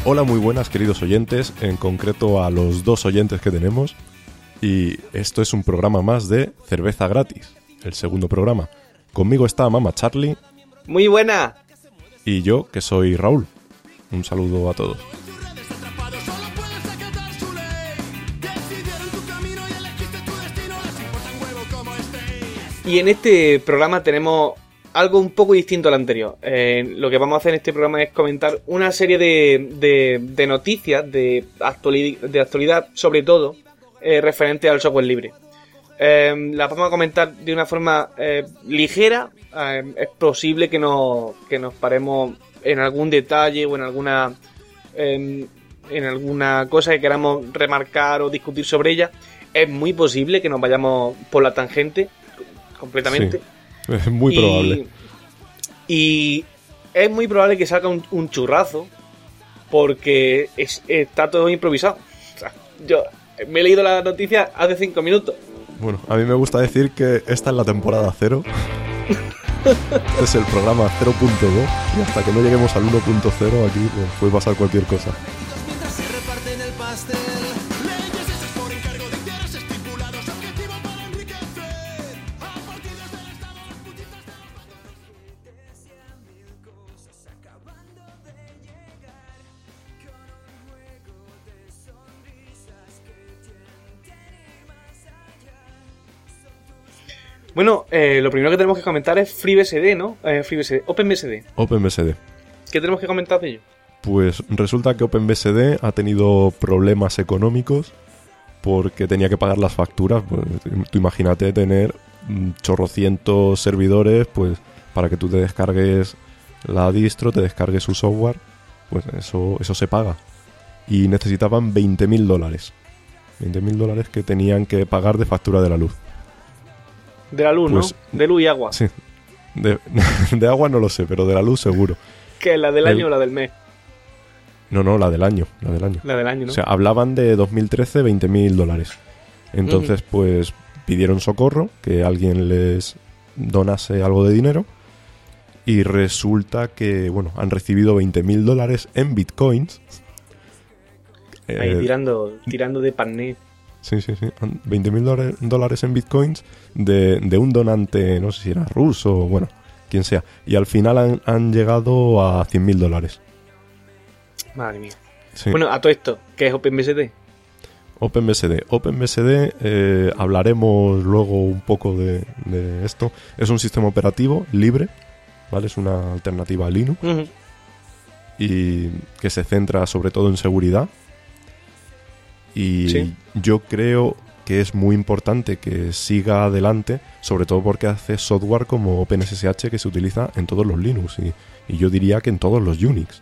Hola, muy buenas queridos oyentes, en concreto a los 2 oyentes que tenemos. Y esto es un programa más de Cerveza Gratis, el segundo programa. Conmigo está Mama Charlie. Muy buena. Y yo, que soy Raúl. Un saludo a todos. Y en este programa tenemos algo un poco distinto al anterior. Lo que vamos a hacer en este programa es comentar una serie de noticias de actualidad, sobre todo referente al software libre. Las vamos a comentar de una forma ligera. Es posible que nos paremos en algún detalle o en alguna cosa que queramos remarcar o discutir sobre ella. Es muy posible que nos vayamos por la tangente completamente. Sí, es muy probable. Y es muy probable que salga un churrazo, porque está todo improvisado. O sea, yo me he leído la noticia hace 5 minutos. Bueno, a mí me gusta decir que esta es la temporada 0. Este es el programa 0.2 y hasta que no lleguemos al 1.0 aquí pues, puede pasar cualquier cosa. Bueno, lo primero que tenemos que comentar es FreeBSD, ¿no? OpenBSD. OpenBSD. ¿Qué tenemos que comentar de ello? Pues resulta que OpenBSD ha tenido problemas económicos porque tenía que pagar las facturas. Pues, tú imagínate tener chorrocientos servidores, pues para que tú te descargues la distro, te descargues su software, pues eso se paga. Y necesitaban $20,000. $20,000 que tenían que pagar de factura de la luz. De la luz, pues, ¿no? De luz y agua. Sí. De agua no lo sé, pero de la luz seguro. ¿Qué? ¿La del año o la del mes? No, la del año. La del año, ¿no? O sea, hablaban de 2013 $20,000. Entonces, pues, pidieron socorro, que alguien les donase algo de dinero. Y resulta que, bueno, han recibido $20,000 en bitcoins. Ahí tirando de pané. Sí. $20,000 en bitcoins de un donante, no sé si era ruso o bueno, quien sea. Y al final han llegado a $100,000. Madre mía. Sí. Bueno, a todo esto, ¿qué es OpenBSD? OpenBSD, hablaremos luego un poco de esto. Es un sistema operativo libre, ¿vale? Es una alternativa a Linux. Y que se centra sobre todo en seguridad. Y sí, yo creo que es muy importante que siga adelante, sobre todo porque hace software como OpenSSH que se utiliza en todos los Linux y yo diría que en todos los Unix.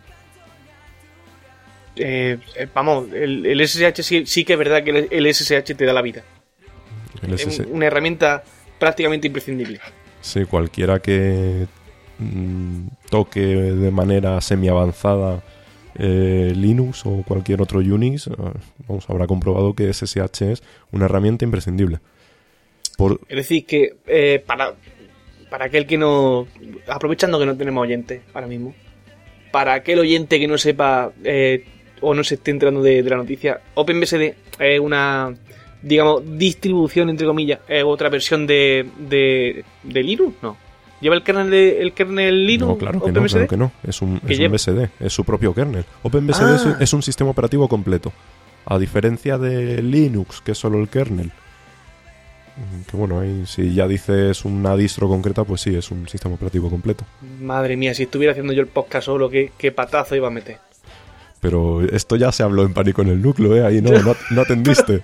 Vamos, el SSH sí que es verdad que el SSH te da la vida. Es una herramienta prácticamente imprescindible. Sí, cualquiera que toque de manera semi-avanzada Linux o cualquier otro Unix, habrá comprobado que SSH es una herramienta imprescindible. Es decir, que para aquel que no... Aprovechando que no tenemos oyentes ahora mismo, para aquel oyente que no sepa o no se esté enterando de la noticia, OpenBSD es una, digamos, distribución, entre comillas, otra versión de Linux, ¿no? ¿Lleva el kernel Linux? No, claro que no. Es un BSD, es su propio kernel. OpenBSD es un sistema operativo completo. A diferencia de Linux, que es solo el kernel. Que bueno, ahí si ya dices una distro concreta, pues sí, es un sistema operativo completo. Madre mía, si estuviera haciendo yo el podcast solo, qué patazo iba a meter. Pero esto ya se habló en Pánico en el Núcleo, ¿eh? Ahí no atendiste.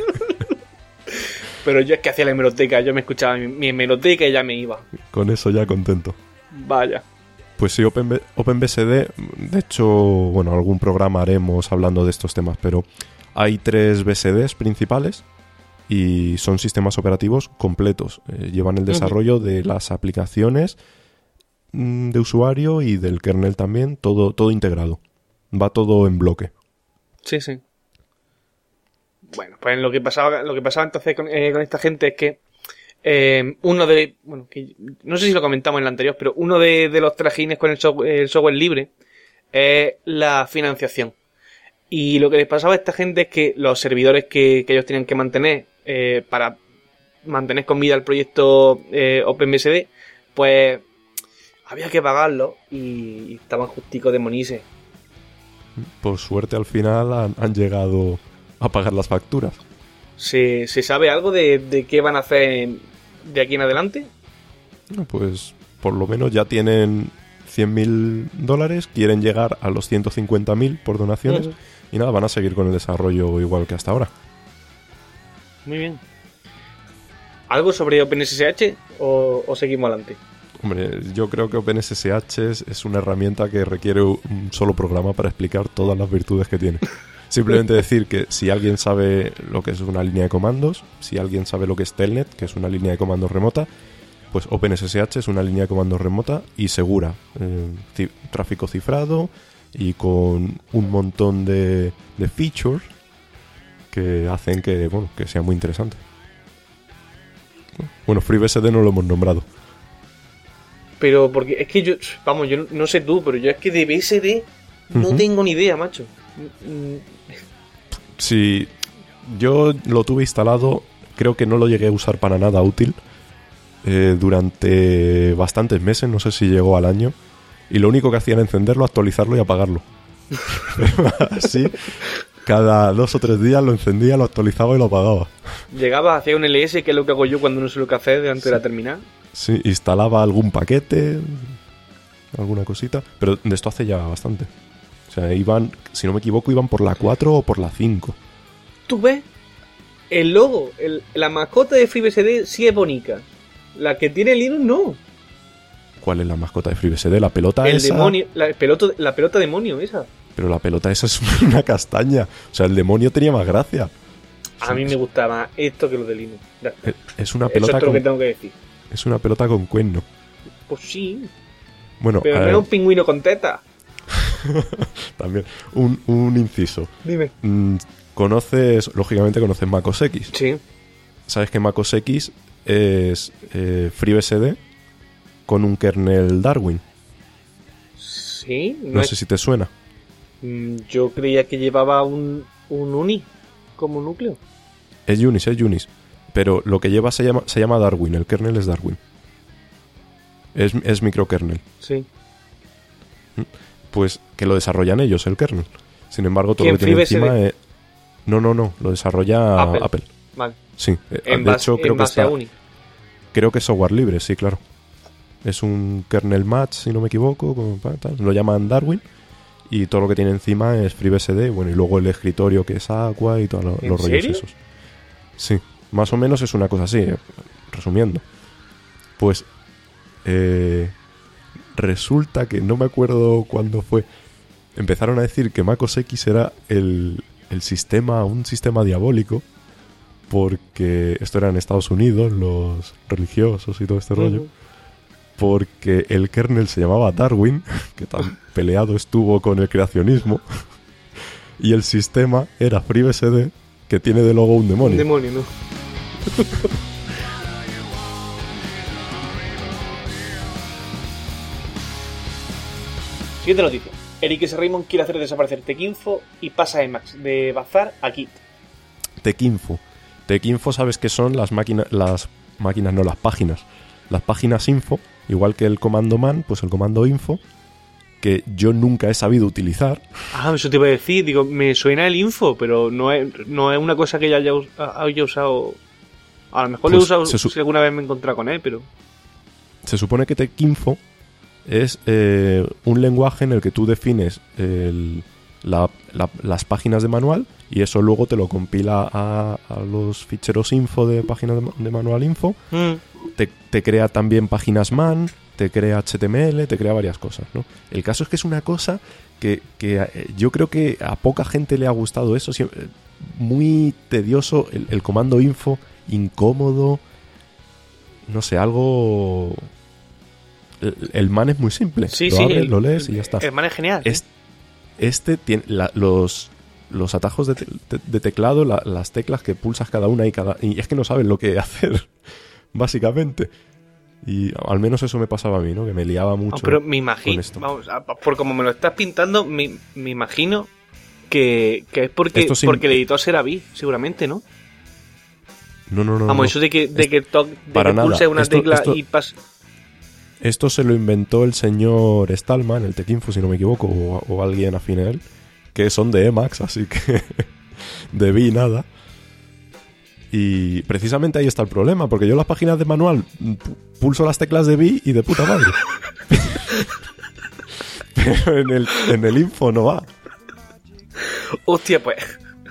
Pero yo es que hacía la hemeroteca, yo me escuchaba mi hemeroteca y ya me iba. Con eso ya contento. Vaya. Pues sí, OpenBSD, de hecho, bueno, algún programa haremos hablando de estos temas, pero hay 3 BSDs principales y son sistemas operativos completos. Llevan el desarrollo de las aplicaciones de usuario y del kernel también, todo integrado. Va todo en bloque. Sí. Bueno, pues lo que pasaba entonces con esta gente es que que no sé si lo comentamos en el anterior, pero uno de los trajines con el software libre es la financiación. Y lo que les pasaba a esta gente es que los servidores que ellos tenían que mantener para mantener con vida el proyecto OpenBSD, pues había que pagarlo y estaban justicos de monises. Por suerte al final han llegado a pagar las facturas. ¿Se sabe algo de qué van a hacer de aquí en adelante? Pues por lo menos ya tienen $100.000, quieren llegar a los 150.000 por donaciones. Y nada, van a seguir con el desarrollo igual que hasta ahora. Muy bien. ¿Algo sobre OpenSSH o seguimos adelante? Hombre, yo creo que OpenSSH es una herramienta que requiere un solo programa para explicar todas las virtudes que tiene. Simplemente decir que si alguien sabe lo que es una línea de comandos, si alguien sabe lo que es Telnet, que es una línea de comandos remota, pues OpenSSH es una línea de comandos remota y segura. Tráfico cifrado y con un montón de features que hacen que sea muy interesante. Bueno, FreeBSD no lo hemos nombrado. Pero porque es que yo no sé tú, pero yo es que de BSD no tengo ni idea, macho. Sí, yo lo tuve instalado, creo que no lo llegué a usar para nada útil durante bastantes meses, no sé si llegó al año, y lo único que hacía era encenderlo, actualizarlo y apagarlo. Así, cada 2 o 3 días lo encendía, lo actualizaba y lo apagaba. Llegaba, hacía un LS, que es lo que hago yo cuando no sé lo que hacer antes de la terminal. Sí, instalaba algún paquete, alguna cosita, pero de esto hace ya bastante. O sea, iban, si no me equivoco, iban por la 4 o por la 5. ¿Tú ves? El logo, la mascota de FreeBSD sí es bonita. La que tiene Linux no. ¿Cuál es la mascota de FreeBSD? ¿La pelota el esa? Demonio, la pelota demonio esa. Pero la pelota esa es una castaña. O sea, el demonio tenía más gracia. A mí me gusta más esto que lo de Linux. Es una pelota. Eso es todo lo que tengo que decir. Es una pelota con cuerno. Pues sí. Bueno, pero no es un pingüino con teta. También. Un inciso. Dime. Lógicamente conoces MacOS X. Sí. ¿Sabes que MacOS X es FreeBSD con un kernel Darwin? Sí. No sé si te suena. Yo creía que llevaba un Uni como núcleo. Es Unis. Pero lo que lleva se llama Darwin. El kernel es Darwin. Es microkernel. Sí. Pues que lo desarrollan ellos, el kernel. Sin embargo, todo lo que tiene encima es... No. Lo desarrolla Apple. Vale. Sí. De hecho, creo que está... Creo que es software libre, sí, claro. Es un kernel match, si no me equivoco. Lo llaman Darwin. Y todo lo que tiene encima es FreeBSD. Bueno, y luego el escritorio que es Aqua y todos los rollos esos. Sí. Más o menos es una cosa así, resumiendo. Pues resulta que no me acuerdo cuándo fue. Empezaron a decir que MacOS X era un sistema diabólico, porque esto era en Estados Unidos, los religiosos y todo este rollo. Porque el kernel se llamaba Darwin, que tan peleado estuvo con el creacionismo, y el sistema era FreeBSD, que tiene de logo un demonio. Un demonio, ¿no? Siguiente noticia. Eric S. Raymond quiere hacer desaparecer TechInfo y pasa de Bazar a Git. TechInfo, ¿sabes qué son? Las páginas. Las páginas info, igual que el comando man, pues el comando info, que yo nunca he sabido utilizar. Ah, eso te iba a decir, digo, me suena el info, pero no es una cosa que ya haya usado. A lo mejor pues lo he usado si alguna vez me he encontrado con él, pero... Se supone que TechInfo es un lenguaje en el que tú defines las páginas de manual y eso luego te lo compila a los ficheros info de páginas de manual info. Te crea también páginas man, te crea HTML, te crea varias cosas, ¿no? El caso es que es una cosa que yo creo que a poca gente le ha gustado eso. Muy tedioso el comando info, incómodo, no sé, algo... El man es muy simple. Sí, abres, lo lees y ya está. El man es genial. Este tiene los atajos de teclado, las teclas que pulsas cada una y es que no sabes lo que hacer, básicamente. Y al menos eso me pasaba a mí, ¿no? Que me liaba mucho. Pero me imagino, con esto. Vamos, por como me lo estás pintando, me imagino que es porque el editor será Vi, seguramente, ¿no? No. Vamos, eso de que pulse una tecla y pasa. Esto se lo inventó el señor Stallman, el Techinfo, si no me equivoco, o alguien afín a él, que son de Emacs, así que de Vi nada. Y precisamente ahí está el problema, porque yo en las páginas de manual pulso las teclas de Vi y de puta madre. Pero en el info no va. Hostia, pues.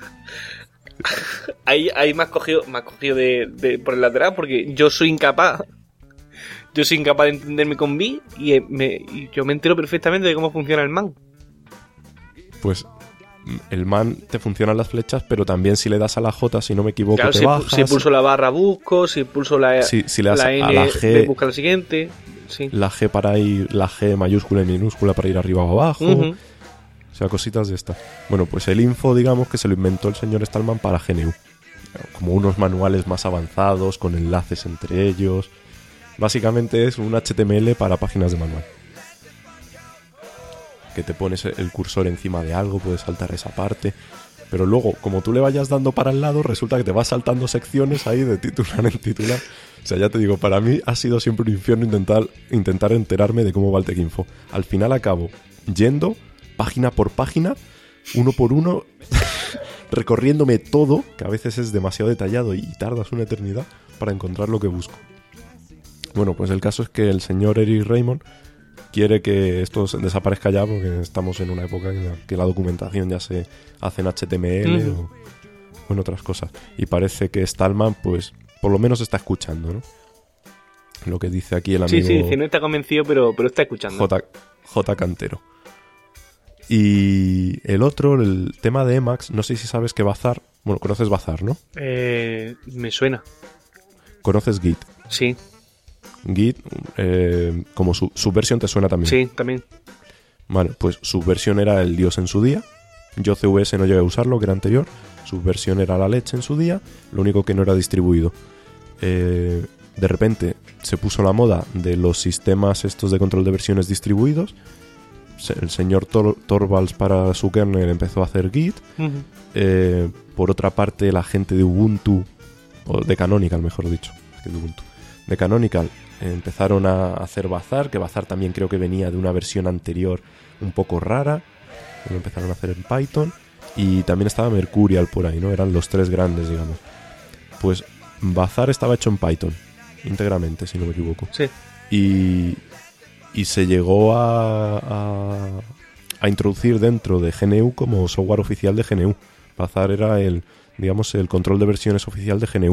Ahí me has cogido de por el lateral, porque yo soy incapaz. Yo soy incapaz de entenderme con Vi y yo me entero perfectamente de cómo funciona el man. Pues el man te funcionan las flechas, pero también si le das a la J, si no me equivoco, claro, te bajas. Si pulso la barra busco, si pulso la si le das la N, a la G, busca la siguiente. Sí. La G para ir, la G mayúscula y minúscula para ir arriba o abajo. Uh-huh. O sea, cositas de estas. Bueno, pues el info, digamos que se lo inventó el señor Stallman para GNU. Como unos manuales más avanzados, con enlaces entre ellos. Básicamente es un HTML para páginas de manual. Que te pones el cursor encima de algo, puedes saltar esa parte. Pero luego, como tú le vayas dando para el lado, resulta que te vas saltando secciones ahí de titular en titular. O sea, ya te digo, para mí ha sido siempre un infierno intentar enterarme de cómo va el Techinfo. Al final acabo yendo página por página, uno por uno, recorriéndome todo, que a veces es demasiado detallado y tardas una eternidad para encontrar lo que busco. Bueno, pues el caso es que el señor Eric Raymond quiere que esto desaparezca ya, porque estamos en una época en la que la documentación ya se hace en HTML o en otras cosas. Y parece que Stallman, pues, por lo menos está escuchando, ¿no? Lo que dice aquí el amigo... Sí, dice, no está convencido, pero está escuchando. J. Cantero. Y el otro, el tema de Emacs, no sé si sabes que Bazaar... Bueno, conoces Bazaar, ¿no? Me suena. ¿Conoces Git? Sí. Git, como Subversion te suena también. Sí, también. Vale, pues Subversion era el dios en su día. Yo CVS no llegué a usarlo, que era anterior. Subversion era la leche en su día, lo único que no era distribuido. De repente se puso la moda de los sistemas estos de control de versiones distribuidos. El señor Torvalds para su kernel empezó a hacer Git. Uh-huh. Por otra parte, la gente de Ubuntu, o de Canonical mejor dicho, que de Ubuntu, de Canonical, empezaron a hacer Bazaar, que Bazaar también creo que venía de una versión anterior un poco rara, lo empezaron a hacer en Python, y también estaba Mercurial por ahí, ¿no? Eran los tres grandes, digamos. Pues Bazaar estaba hecho en Python, íntegramente, si no me equivoco. Sí. Y se llegó a introducir dentro de GNU como software oficial de GNU. Bazaar era el control de versiones oficial de GNU.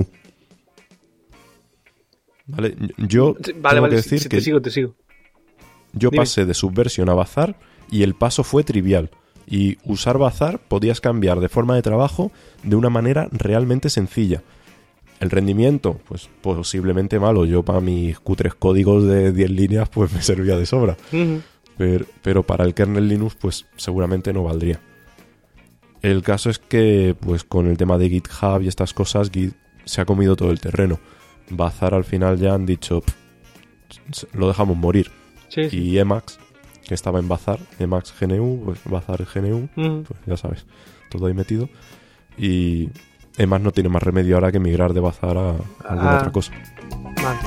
Vale, yo tengo que decir que te sigo. Yo Dime. pasé de Subversion a Bazaar y el paso fue trivial. Y usar Bazaar podías cambiar de forma de trabajo de una manera realmente sencilla. El rendimiento, pues posiblemente malo. Yo para mis cutres códigos de 10 líneas pues me servía de sobra. Uh-huh. Pero para el kernel Linux pues seguramente no valdría. El caso es que pues con el tema de GitHub y estas cosas, Git se ha comido todo el terreno. Bazaar al final ya han dicho lo dejamos morir. Sí, sí. Y Emacs, que estaba en Bazaar, Emacs GNU, pues Bazaar GNU, Uh-huh. pues ya sabes, todo ahí metido. Y Emacs no tiene más remedio ahora que migrar de Bazaar a alguna otra cosa. Vale.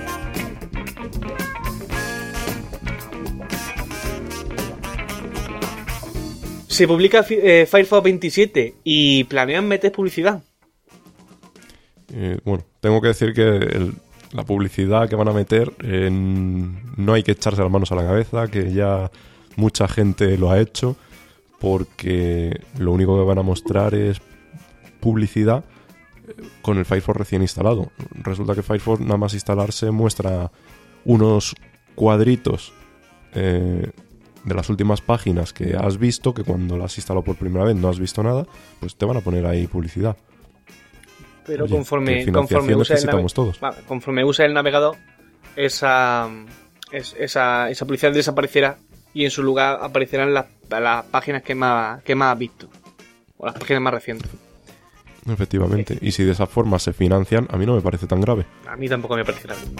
Se publica Firefox 27 y planean meter publicidad. Bueno, tengo que decir que la publicidad que van a meter no hay que echarse las manos a la cabeza, que ya mucha gente lo ha hecho, porque lo único que van a mostrar es publicidad con el Firefox recién instalado. Resulta que Firefox nada más instalarse muestra unos cuadritos de las últimas páginas que has visto, que cuando las has instalado por primera vez no has visto nada, pues te van a poner ahí publicidad. Pero Oye, conforme usa el navegador, esa publicidad desaparecerá y en su lugar aparecerán las páginas que más has visto, o las páginas más recientes. Efectivamente. Y si de esa forma se financian, a mí no me parece tan grave. A mí tampoco me parece grave.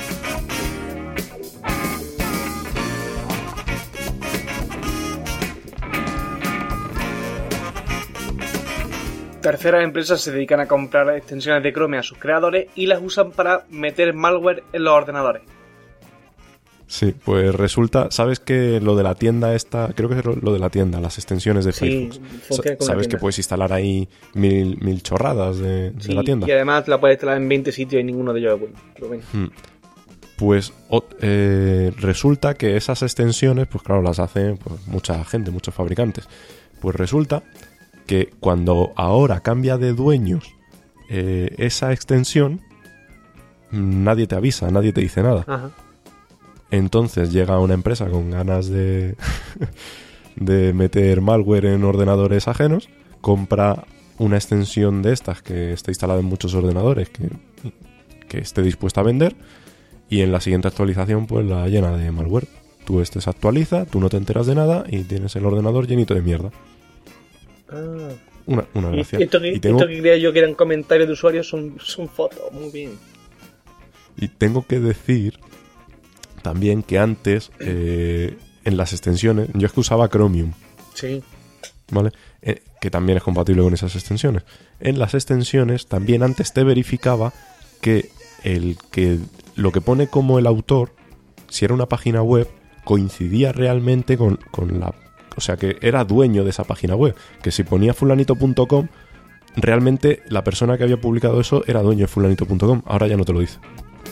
Terceras empresas se dedican a comprar extensiones de Chrome a sus creadores y las usan para meter malware en los ordenadores. Sí, pues resulta, ¿sabes que lo de la tienda esta, creo que es lo de la tienda, las extensiones de Firefox? ¿Sabes que puedes instalar ahí mil chorradas de la tienda? Y además la puedes instalar en 20 sitios y ninguno de ellos es bueno. Pero bueno. Pues resulta que esas extensiones, pues claro, las hace pues, mucha gente, muchos fabricantes. Pues resulta que cuando ahora cambia de dueños esa extensión, nadie te avisa, nadie te dice nada. Ajá. Entonces llega una empresa con ganas de meter malware en ordenadores ajenos, compra una extensión de estas que está instalada en muchos ordenadores que esté dispuesta a vender, y en la siguiente actualización pues la llena de malware. Tú se actualiza, tú no te enteras de nada y tienes el ordenador llenito de mierda. Ah. Una gracia. Esto que creía yo que eran comentarios de usuarios son fotos, muy bien. Y tengo que decir también que antes en las extensiones, yo es que usaba Chromium. Sí. ¿Vale? Que también es compatible con esas extensiones. En las extensiones también antes te verificaba que lo que pone como el autor, si era una página web, coincidía realmente con la... O sea, que era dueño de esa página web. Que si ponía fulanito.com, realmente la persona que había publicado eso era dueño de fulanito.com. Ahora ya no te lo dice.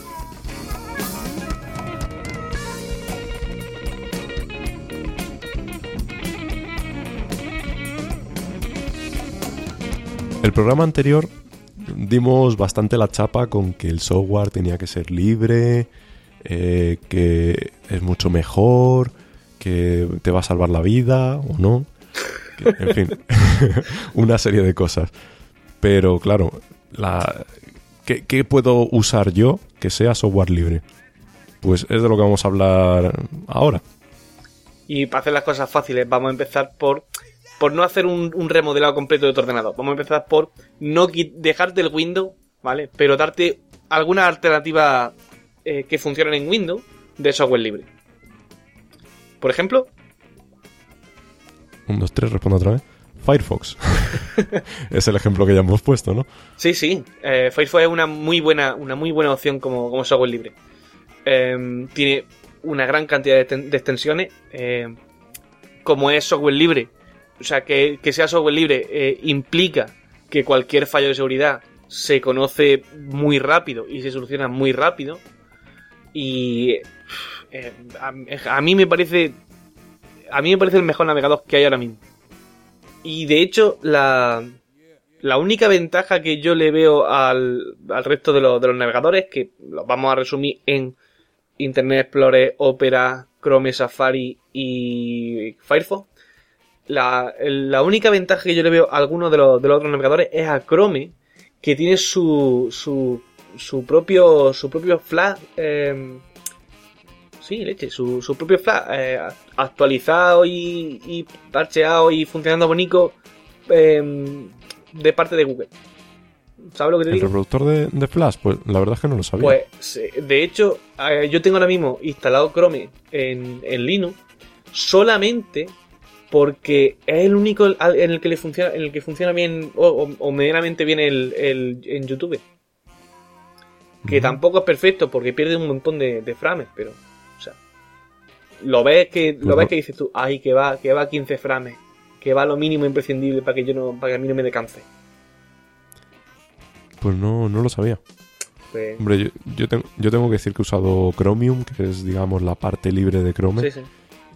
El programa anterior dimos bastante la chapa con que el software tenía que ser libre, que es mucho mejor, que te va a salvar la vida o no. En fin, una serie de cosas. Pero claro, ¿qué puedo usar yo que sea software libre? Pues es de lo que vamos a hablar ahora. Y para hacer las cosas fáciles, vamos a empezar por no hacer un remodelado completo de tu ordenador. Vamos a empezar por no dejarte el Windows, ¿vale? Pero darte alguna alternativa que funcionen en Windows de software libre. Por ejemplo... 1, 2, 3, respondo otra vez. Firefox. Es el ejemplo que ya hemos puesto, ¿no? Sí. Firefox es una muy buena opción como software libre. Tiene una gran cantidad de extensiones. Como es software libre, o sea, que sea software libre implica que cualquier fallo de seguridad se conoce muy rápido y se soluciona muy rápido. Y a mí me parece el mejor navegador que hay ahora mismo. Y de hecho, la única ventaja que yo le veo al resto de los navegadores, que los vamos a resumir en Internet Explorer, Opera, Chrome, Safari y Firefox. La única ventaja que yo le veo a algunos de los otros navegadores es a Chrome, que tiene su propio flash. Su propio flash actualizado y parcheado y funcionando bonito de parte de Google. ¿Sabes lo que te digo? ¿El reproductor de Flash? Pues la verdad es que no lo sabía. Pues de hecho yo tengo ahora mismo instalado Chrome en Linux solamente porque es el único en el que funciona bien o medianamente bien en YouTube. Que tampoco es perfecto porque pierde un montón de frames, pero o sea, lo ves que dices tú, ay, que va a 15 frames, que va a lo mínimo imprescindible para que a mí no me descanse. Pues no lo sabía. Pues... Hombre, yo tengo que decir que he usado Chromium, que es, digamos, la parte libre de Chrome. Sí.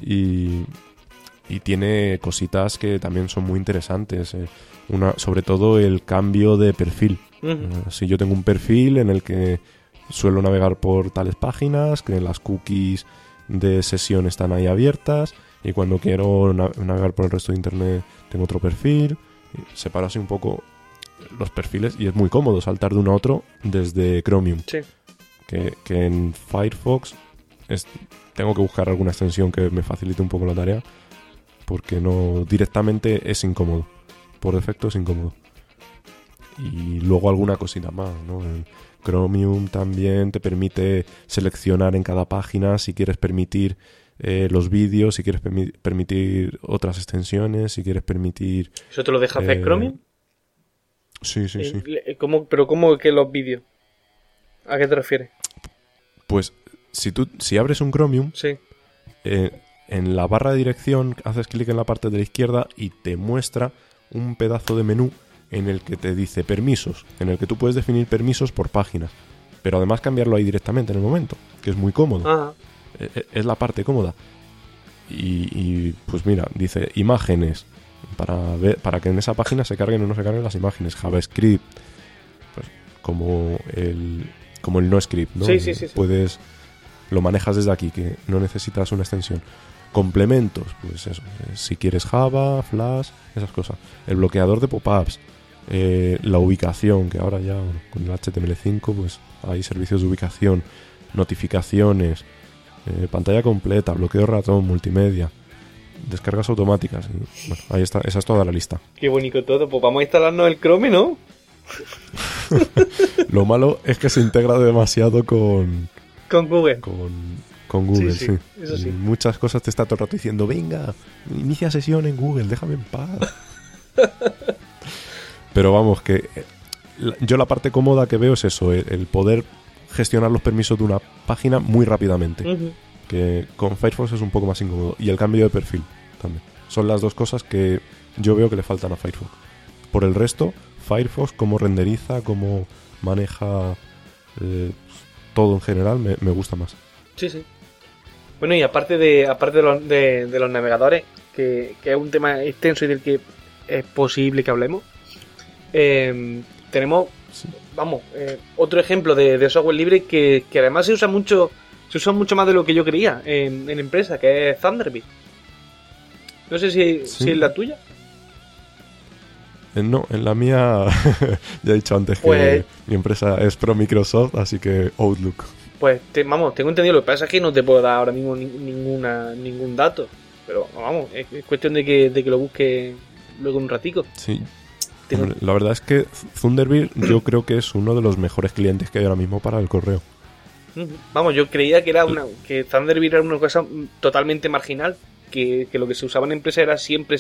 Y tiene cositas que también son muy interesantes. Sobre todo el cambio de perfil. Uh-huh. Si yo tengo un perfil en el que suelo navegar por tales páginas, que las cookies de sesión están ahí abiertas, y cuando quiero navegar por el resto de internet tengo otro perfil. Separo así un poco los perfiles y es muy cómodo saltar de uno a otro desde Chromium. Sí. Que en Firefox tengo que buscar alguna extensión que me facilite un poco la tarea, porque no directamente es incómodo. Por defecto es incómodo. Y luego alguna cosita más, ¿no? En Chromium también te permite seleccionar en cada página si quieres permitir los vídeos, si quieres permitir otras extensiones, si quieres permitir... ¿Eso te lo deja hacer Chromium? Sí. ¿Pero cómo que los vídeos? ¿A qué te refieres? Pues si abres un Chromium, Sí. En la barra de dirección haces clic en la parte de la izquierda y te muestra un pedazo de menú en el que te dice permisos, en el que tú puedes definir permisos por páginas, pero además cambiarlo ahí directamente en el momento, que es muy cómodo. Ajá. Es la parte cómoda. Y pues mira, dice imágenes, para que en esa página se carguen o no se carguen las imágenes. JavaScript, pues como el no script, ¿no? Sí. Lo manejas desde aquí, que no necesitas una extensión. Complementos, pues eso, si quieres Java, Flash, esas cosas. El bloqueador de pop-ups, la ubicación, que ahora ya con el HTML5 pues hay servicios de ubicación, notificaciones, pantalla completa, bloqueo ratón, multimedia, descargas automáticas. Y, bueno, ahí está, esa es toda la lista. Qué bonito todo, pues vamos a instalarnos el Chrome, ¿no? Lo malo es que se integra demasiado con Google. Con Google, sí. Eso sí. Y muchas cosas te está todo el rato diciendo, venga, inicia sesión en Google, déjame en paz. Pero vamos, que yo la parte cómoda que veo es eso, el poder gestionar los permisos de una página muy rápidamente. Uh-huh. Que con Firefox es un poco más incómodo. Y el cambio de perfil también. Son las dos cosas que yo veo que le faltan a Firefox. Por el resto, Firefox, cómo renderiza, cómo maneja todo en general, me gusta más. Sí. Bueno, y aparte de los navegadores, que es un tema extenso y del que es posible que hablemos, tenemos, otro ejemplo de software libre que además se usa mucho más de lo que yo creía en empresa, que es Thunderbird. No sé si es la tuya. No, en la mía ya he dicho antes que mi empresa es pro Microsoft, así que Outlook. Pues tengo entendido. Lo que pasa es que no te puedo dar ahora mismo ningún dato. Pero vamos, es cuestión de que lo busque luego un ratico. Sí. Hombre, la verdad es que Thunderbird yo creo que es uno de los mejores clientes que hay ahora mismo para el correo. Vamos, yo creía que Thunderbird era una cosa totalmente marginal, que lo que se usaba en empresa era siempre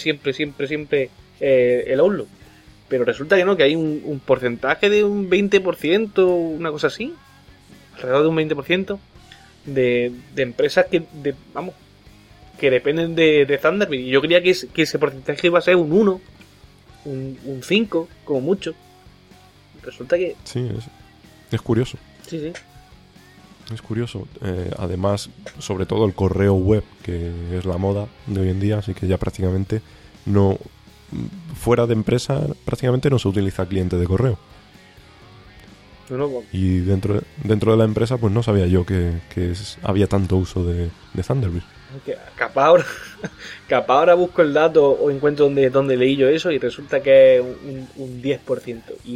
el Outlook. Pero resulta que no, que hay un porcentaje de un 20%, una cosa así, alrededor de un 20% de empresas que dependen de Thunderbird. Y yo creía que ese porcentaje iba a ser un 1, un 5, como mucho. Resulta que... Sí, es curioso. Sí. Es curioso. Además, sobre todo el correo web, que es la moda de hoy en día, así que ya prácticamente no... Fuera de empresa prácticamente no se utiliza cliente de correo. Y dentro de la empresa pues no sabía yo que había tanto uso de Thunderbird. Capaz ahora busco el dato o encuentro donde leí yo eso y resulta que es un 10%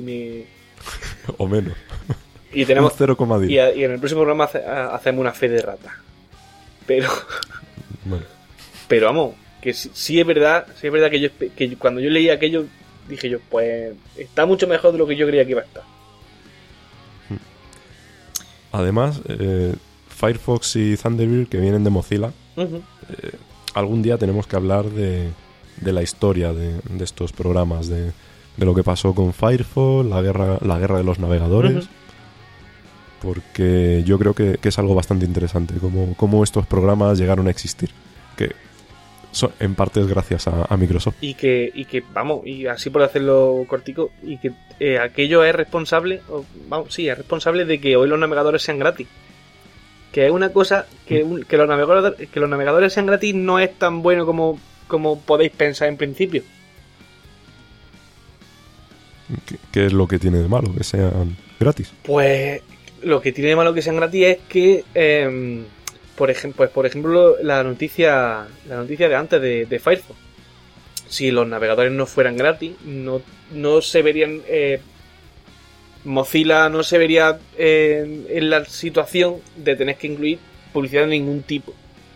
o menos. Y tenemos 0,10. Y en el próximo programa hacemos una fe de rata. Pero vamos, que sí es verdad que cuando yo leí aquello dije yo, pues está mucho mejor de lo que yo creía que iba a estar. Además, Firefox y Thunderbird, que vienen de Mozilla, uh-huh. Algún día tenemos que hablar de la historia de estos programas, de lo que pasó con Firefox, la guerra de los navegadores, uh-huh. Porque yo creo que es algo bastante interesante cómo estos programas llegaron a existir, que en parte es gracias a Microsoft. Y que vamos, y así por hacerlo cortico, y que aquello es responsable, es responsable de que hoy los navegadores sean gratis. Que es una cosa que los navegadores sean gratis no es tan bueno como podéis pensar en principio. ¿Qué es lo que tiene de malo que sean gratis? Pues lo que tiene de malo que sean gratis es que por ejemplo la noticia de antes de Firefox, si los navegadores no fueran gratis, no se verían Mozilla no se vería en la situación de tener que incluir publicidad de ningún tipo.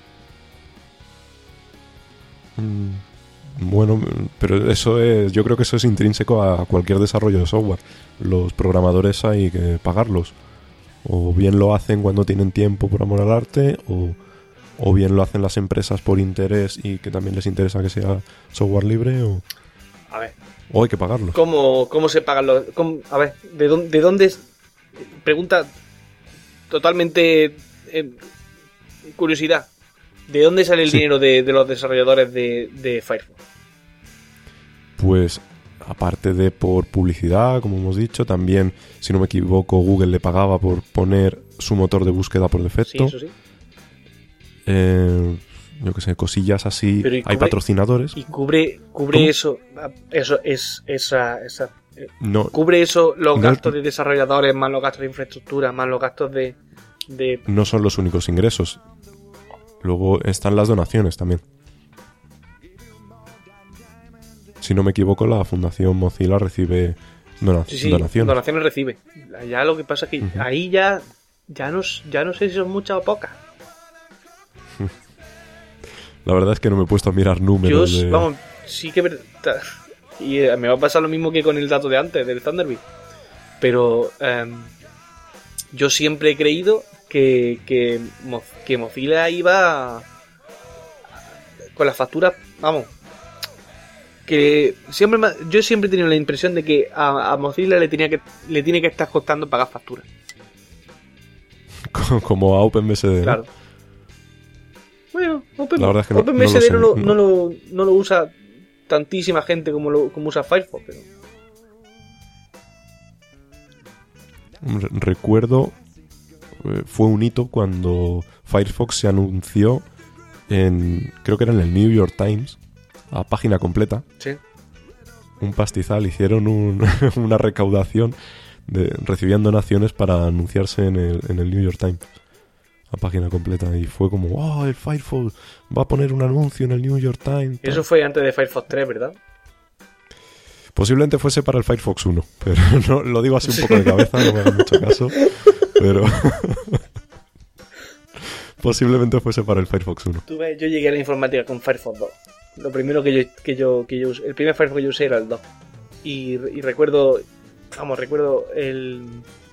Bueno, pero yo creo que eso es intrínseco a cualquier desarrollo de software. Los programadores hay que pagarlos. O bien lo hacen cuando tienen tiempo por amor al arte, o bien lo hacen las empresas por interés y que también les interesa que sea software libre. A ver. O hay que pagarlos. ¿Cómo se pagan los...? A ver, ¿de dónde? Pregunta totalmente... curiosidad. ¿De dónde sale el dinero de los desarrolladores de Firefox? Pues, aparte de por publicidad, como hemos dicho, también, si no me equivoco, Google le pagaba por poner su motor de búsqueda por defecto. Sí, eso sí. Yo qué sé, cosillas así. Hay patrocinadores. ¿Y cubre eso? No, ¿Cubre eso los gastos de desarrolladores, más los gastos de infraestructura, más los gastos de...? No son los únicos ingresos. Luego están las donaciones también. Si no me equivoco, la Fundación Mozilla recibe donaciones. Donaciones recibe. Ya lo que pasa es que ahí ya no sé si son muchas o pocas. La verdad es que no me he puesto a mirar números. Vamos, sí que... Y me va a pasar lo mismo que con el dato de antes, del Thunderbird. Pero yo siempre he creído que Mozilla iba con las facturas, vamos, que yo siempre he tenido la impresión de que a Mozilla le tiene que estar costando pagar facturas. Como a OpenBSD. Claro. Bueno, OpenBSD no lo usa tantísima gente como usa Firefox, pero... Recuerdo, fue un hito cuando Firefox se anunció creo que era en el New York Times, a página completa. Sí. Un pastizal, hicieron una recaudación, recibían donaciones para anunciarse en el New York Times, a página completa, y fue como, el Firefox va a poner un anuncio en el New York Times. Eso fue antes de Firefox 3, ¿verdad? Posiblemente fuese para el Firefox 1, pero no, lo digo así un poco de cabeza, no me hagan mucho caso, pero posiblemente fuese para el Firefox 1. Tú ves, yo llegué a la informática con Firefox 2. Lo primero que yo usé, el primer Firefox que yo usé era el 2. Y recuerdo el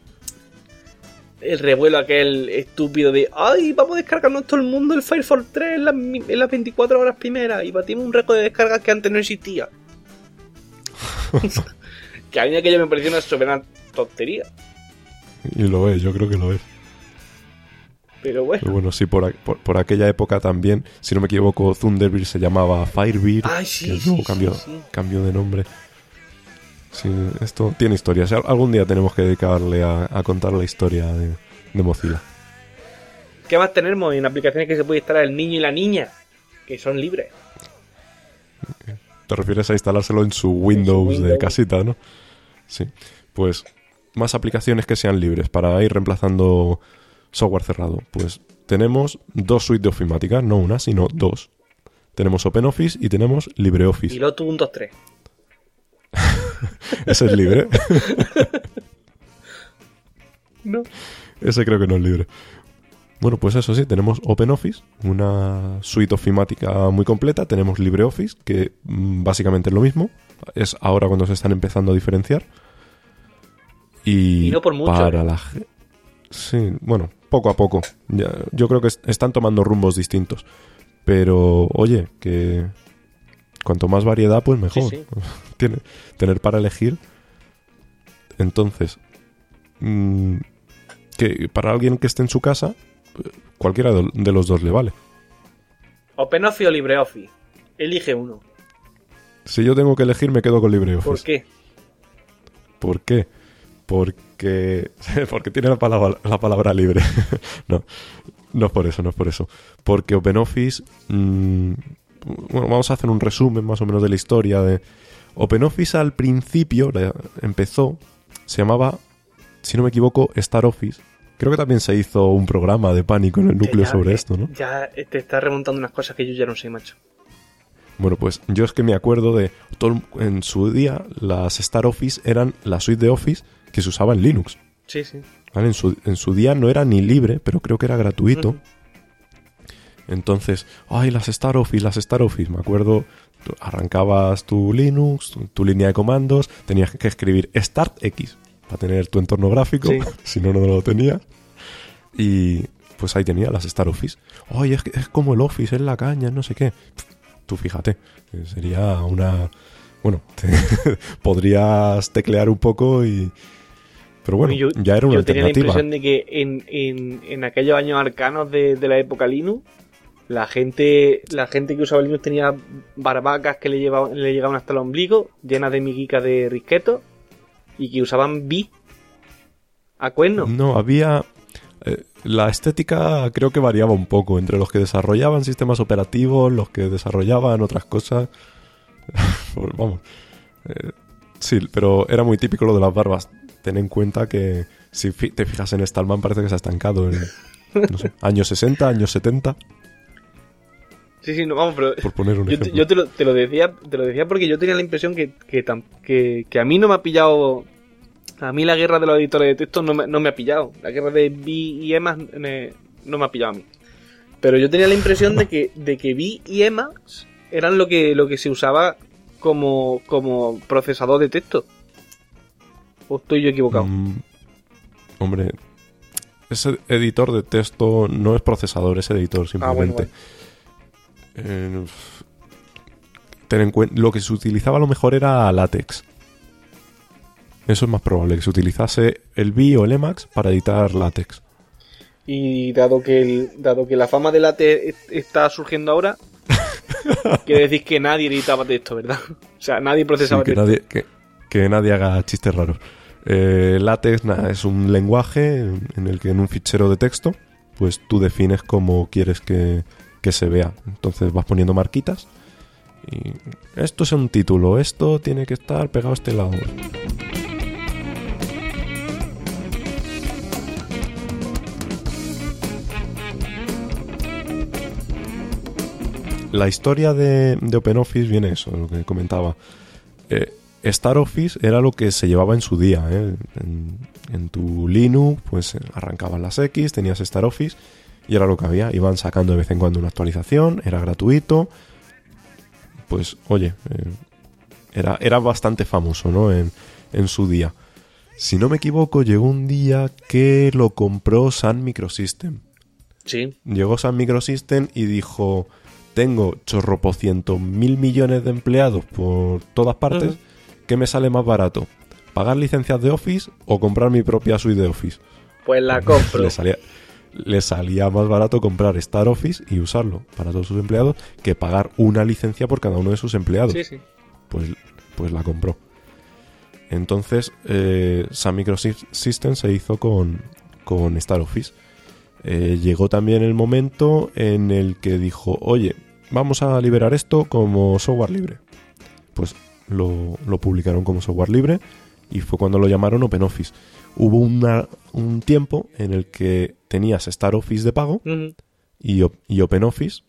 revuelo aquel estúpido de ¡ay! Vamos a descargarnos todo el mundo el Firefox 3 en las 24 horas primeras y batimos un récord de descargas que antes no existía. Que a mí aquello me pareció una soberana tontería. Y lo es, yo creo que lo es. Pero bueno, sí, por aquella época también, si no me equivoco, Thunderbird se llamaba Firebird. Ay, sí, que luego cambió de nombre. Sí, esto tiene historia. O sea, algún día tenemos que dedicarle a contar la historia de Mozilla. ¿Qué más tenemos en aplicaciones que se puede instalar el niño y la niña? Que son libres. ¿Te refieres a instalárselo en su Windows de casita, no? Sí. Pues más aplicaciones que sean libres para ir reemplazando software cerrado. Pues tenemos dos suites de ofimática, no una, sino dos. Tenemos OpenOffice y tenemos LibreOffice. Y Lotus 123. ¿Ese es libre? No. Ese creo que no es libre. Bueno, pues eso sí, tenemos OpenOffice, una suite ofimática muy completa. Tenemos LibreOffice, que básicamente es lo mismo. Es ahora cuando se están empezando a diferenciar. Y no por mucho. Sí, bueno, poco a poco. Yo creo que están tomando rumbos distintos. Pero, oye, que cuanto más variedad, pues mejor. Sí. Tener para elegir. Entonces, que para alguien que esté en su casa, cualquiera de los dos le vale. ¿OpenOffice o LibreOffice? Elige uno. Si yo tengo que elegir, me quedo con LibreOffice. ¿Por qué? ¿Por qué? Porque tiene la palabra libre. No es por eso. Porque OpenOffice... bueno, vamos a hacer un resumen más o menos de la historia de... OpenOffice al principio empezó... Se llamaba, si no me equivoco, StarOffice. Creo que también se hizo un programa de Pánico en el núcleo sobre esto, ¿no? Ya te está remontando unas cosas que yo ya no sé, macho. Bueno, pues yo es que me acuerdo de... en su día, las StarOffice eran la suite de Office que se usaba en Linux. Sí. ¿Vale? En su día no era ni libre, pero creo que era gratuito. Uh-huh. Entonces, las StarOffice. Me acuerdo, arrancabas tu Linux, tu línea de comandos, tenías que escribir StartX para tener tu entorno gráfico, sí. Si no lo tenías. Y pues ahí tenía las StarOffice. Es como el Office, es la caña, no sé qué. Tú fíjate, sería bueno, podrías teclear un poco y... Pero bueno, ya era una alternativa. Yo tenía la impresión de que en aquellos años arcanos de la época Linux, la gente que usaba Linux tenía barbacas que le llegaban hasta el ombligo, llenas de miguicas de risquetos, y que usaban Vi a cuernos. No, había... la estética creo que variaba un poco entre los que desarrollaban sistemas operativos, los que desarrollaban otras cosas. Vamos. Sí, pero era muy típico lo de las barbas. Ten en cuenta que si te fijas en Stallman parece que se ha estancado en, no sé, años 60, años 70. Sí, no, vamos, pero por poner un ejemplo. Yo te lo decía porque yo tenía la impresión que a mí no me ha pillado. A mí la guerra de los editores de texto no me ha pillado. La guerra de Vi y Emacs no me ha pillado a mí. Pero yo tenía la impresión de que Vi y Emacs eran lo que se usaba como procesador de texto. ¿O estoy yo equivocado? Hombre, ese editor de texto no es procesador, es editor simplemente. Bueno. Ten en cuenta, lo que se utilizaba a lo mejor era LaTeX. Eso es más probable, que se utilizase el Vi o el Emacs para editar LaTeX. Y dado que la fama de LaTeX está surgiendo ahora, quiere decir que nadie editaba texto, ¿verdad? O sea, nadie procesaba texto. Que nadie haga chistes raros. LaTeX es un lenguaje en el que en un fichero de texto pues tú defines cómo quieres que se vea. Entonces vas poniendo marquitas y esto es un título, esto tiene que estar pegado a este lado. La historia de OpenOffice viene eso, lo que comentaba. StarOffice era lo que se llevaba en su día, ¿eh? En tu Linux, pues arrancaban las X, tenías StarOffice y era lo que había. Iban sacando de vez en cuando una actualización, era gratuito. Pues, oye, era bastante famoso, ¿no? En su día. Si no me equivoco, llegó un día que lo compró Sun Microsystem. Sí. Llegó Sun Microsystem y dijo... Tengo chorropocientos mil millones de empleados por todas partes. ¿Qué me sale más barato? ¿Pagar licencias de Office o comprar mi propia suite de Office? Pues la compro. Le salía más barato comprar StarOffice y usarlo para todos sus empleados que pagar una licencia por cada uno de sus empleados. Sí. Pues la compró. Entonces, Sun Microsystem se hizo con StarOffice. Llegó también el momento en el que dijo, oye, vamos a liberar esto como software libre. Pues lo publicaron como software libre y fue cuando lo llamaron OpenOffice. Hubo un tiempo en el que tenías StarOffice de pago y OpenOffice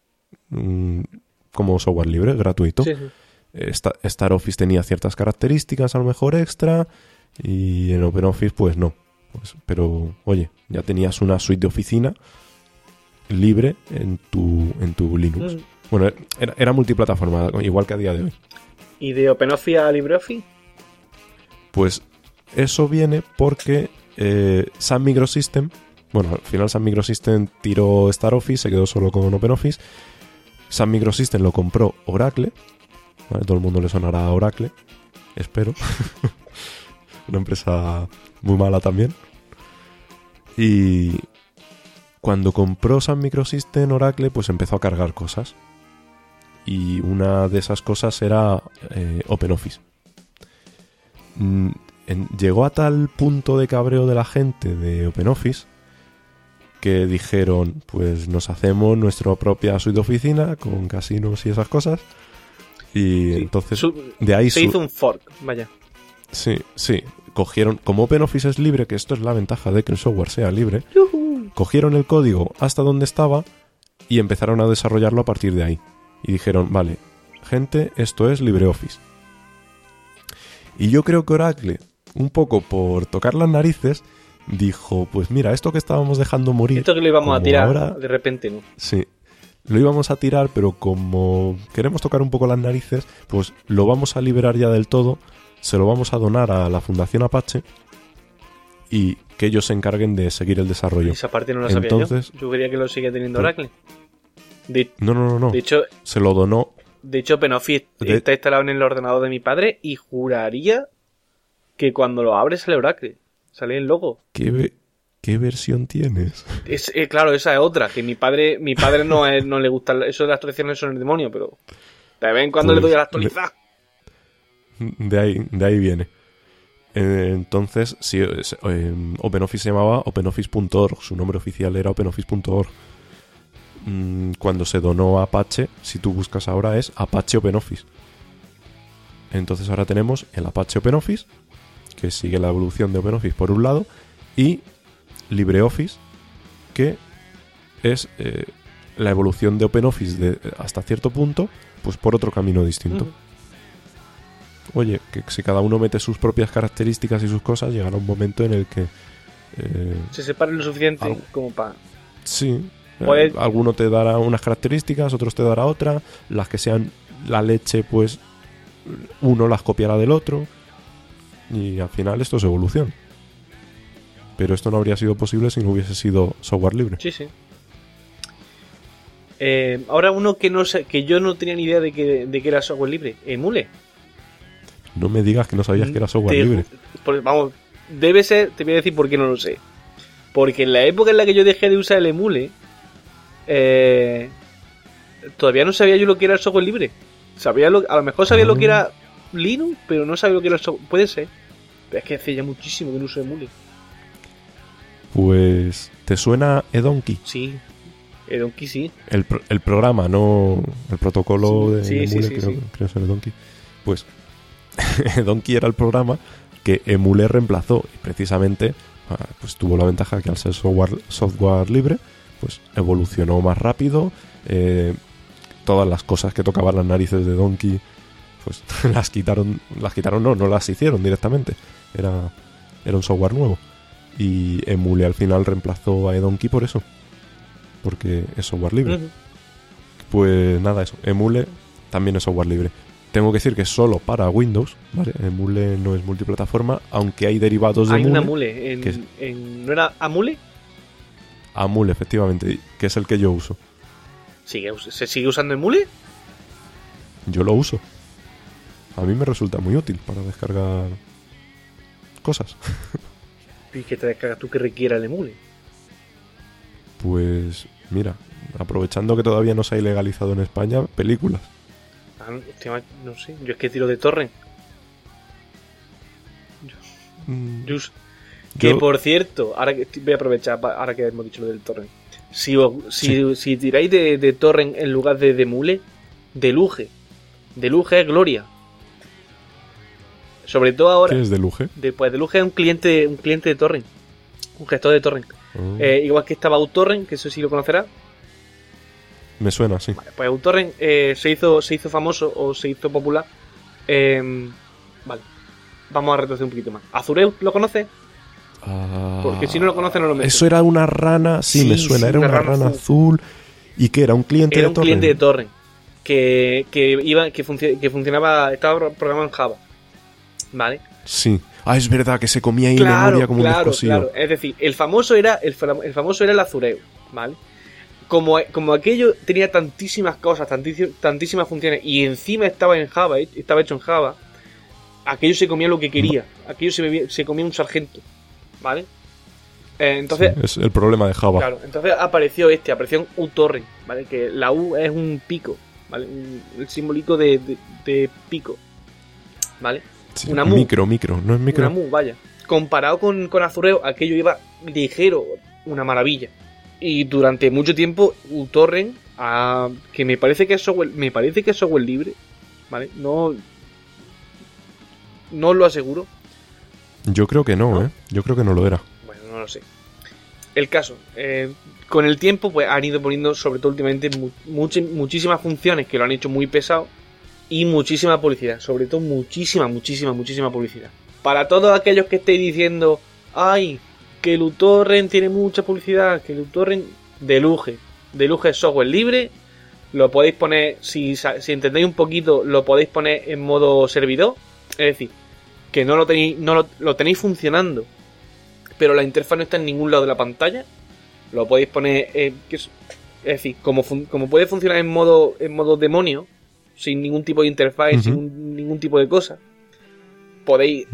como software libre, gratuito. Sí. StarOffice tenía ciertas características a lo mejor extra y en OpenOffice pues no. Pero, oye, ya tenías una suite de oficina libre en tu Linux. Bueno, era multiplataforma, igual que a día de hoy. ¿Y de OpenOffice a LibreOffice? Pues eso viene porque Sun Microsystem, bueno, al final Sun Microsystem tiró StarOffice, se quedó solo con OpenOffice. Sun Microsystem lo compró Oracle, ¿vale? Todo el mundo le sonará a Oracle, espero. Una empresa muy mala también. Y cuando compró Sun Microsystem Oracle, pues empezó a cargar cosas. Y una de esas cosas era OpenOffice. Llegó a tal punto de cabreo de la gente de OpenOffice que dijeron, pues nos hacemos nuestra propia suite de oficina con casinos y esas cosas. Y sí, entonces de ahí se hizo un fork, vaya. Sí. Cogieron, como OpenOffice es libre, que esto es la ventaja de que el software sea libre, cogieron el código hasta donde estaba y empezaron a desarrollarlo a partir de ahí. Y dijeron, vale, gente, esto es LibreOffice. Y yo creo que Oracle, un poco por tocar las narices, dijo, pues mira, esto que estábamos dejando morir... Esto que lo íbamos a tirar ahora, de repente, ¿no? Sí, lo íbamos a tirar, pero como queremos tocar un poco las narices, pues lo vamos a liberar ya del todo, se lo vamos a donar a la Fundación Apache y que ellos se encarguen de seguir el desarrollo. Esa parte no la sabía yo. Yo quería que lo seguía teniendo Oracle. No. De hecho, se lo donó De hecho, OpenOffice está instalado en el ordenador de mi padre y juraría que cuando lo abres sale Oracle. Sale el logo. ¿Qué versión tienes? Claro, esa es otra. Que mi padre no le gusta. Eso de las actualizaciones son el demonio, pero de vez en cuando le doy a la actualizar. De ahí viene. Entonces, sí, OpenOffice se llamaba OpenOffice.org. Su nombre oficial era OpenOffice.org. Cuando se donó a Apache, si tú buscas ahora es Apache OpenOffice. Entonces ahora tenemos el Apache OpenOffice, que sigue la evolución de OpenOffice por un lado, y LibreOffice, que es la evolución de OpenOffice hasta cierto punto, pues por otro camino distinto. Oye, que si cada uno mete sus propias características y sus cosas, llegará un momento en el que se separen lo suficiente como para... Sí. Alguno te dará unas características, otros te dará otra. Las que sean la leche, pues uno las copiará del otro. Y al final esto es evolución. Pero esto no habría sido posible si no hubiese sido software libre. Sí. Ahora uno que no sé, que yo no tenía ni idea de que era software libre. Emule. No me digas que no sabías que era software libre. Vamos, debe ser, te voy a decir por qué no lo sé. Porque en la época en la que yo dejé de usar el Emule, todavía no sabía yo lo que era el software libre. A lo mejor sabía lo que era Linux, pero no sabía lo que era el software. Puede ser. Pero es que hace ya muchísimo que no uso Emule. Pues, ¿te suena eDonkey? Sí, eDonkey sí. El programa, no el protocolo de Emule, creo que es eDonkey. Pues, eDonkey era el programa que Emule reemplazó y precisamente pues tuvo la ventaja que al ser software libre pues evolucionó más rápido. Todas las cosas que tocaban las narices de Donkey pues las quitaron no las hicieron directamente, era un software nuevo y Emule al final reemplazó a eDonkey por eso, porque es software libre. Pues nada, eso, Emule también es software libre. Tengo que decir que es solo para Windows, ¿vale? Emule no es multiplataforma, aunque hay derivados de Emule. Hay un Emule. ¿No era Amule? Amule, efectivamente, que es el que yo uso. ¿Se sigue usando Emule? Yo lo uso. A mí me resulta muy útil para descargar cosas. ¿Y qué te descargas tú que requiera el Emule? Pues, mira, aprovechando que todavía no se ha ilegalizado en España, películas. No sé, yo es que tiro de torrent. Que por cierto, ahora que voy a aprovechar, ahora que hemos dicho lo del torrent. Si tiráis de torrent en lugar de Emule, Deluge es gloria. Sobre todo ahora. ¿Qué es Deluge? Pues Deluge es un cliente de torrent, un gestor de torrent. Igual que estaba UTorrent, que eso sí lo conocerás. Me suena, sí. Vale, pues UTorrent se hizo famoso o se hizo popular. Vale. Vamos a retroceder un poquito más. ¿Azureu lo conoces? Porque si no lo conoces no lo metes. Eso era una rana, sí me suena. Era una rana azul. ¿Y qué era? ¿Un cliente de torrent? Era un cliente de torrent. Que funcionaba, estaba programado en Java. ¿Vale? Sí. Es verdad que se comía ahí memoria como un descosido. Claro. Es decir, el famoso era el Azureu, ¿vale? Como aquello tenía tantísimas cosas, tantísimas funciones y encima estaba en Java, estaba hecho en Java, aquello se comía lo que quería, aquello se comía un sargento, ¿vale? Entonces sí, es el problema de Java. Claro, entonces apareció un uTorrent, ¿vale? Que la U es un pico, ¿vale? El simbólico de pico, ¿vale? Sí, una mu. Micro, no es micro. Una mu, vaya. Comparado con Azureu, aquello iba ligero, una maravilla. Y durante mucho tiempo uTorrent, que me parece que es software libre, ¿vale? No lo aseguro. Yo creo que no, ¿eh? Yo creo que no lo era. Bueno, no lo sé. El caso, con el tiempo pues han ido poniendo, sobre todo últimamente, muchísimas funciones que lo han hecho muy pesado y muchísima publicidad, sobre todo muchísima publicidad. Para todos aquellos que estéis diciendo, ay, que el uTorrent tiene mucha publicidad, que el uTorrent Deluge es software libre, lo podéis poner, si entendéis un poquito, lo podéis poner en modo servidor, es decir, que no lo tenéis funcionando, pero la interfaz no está en ningún lado de la pantalla, lo podéis poner, es decir, como puede funcionar en modo demonio, sin ningún tipo de interfaz, sin ningún tipo de cosa. Podéis,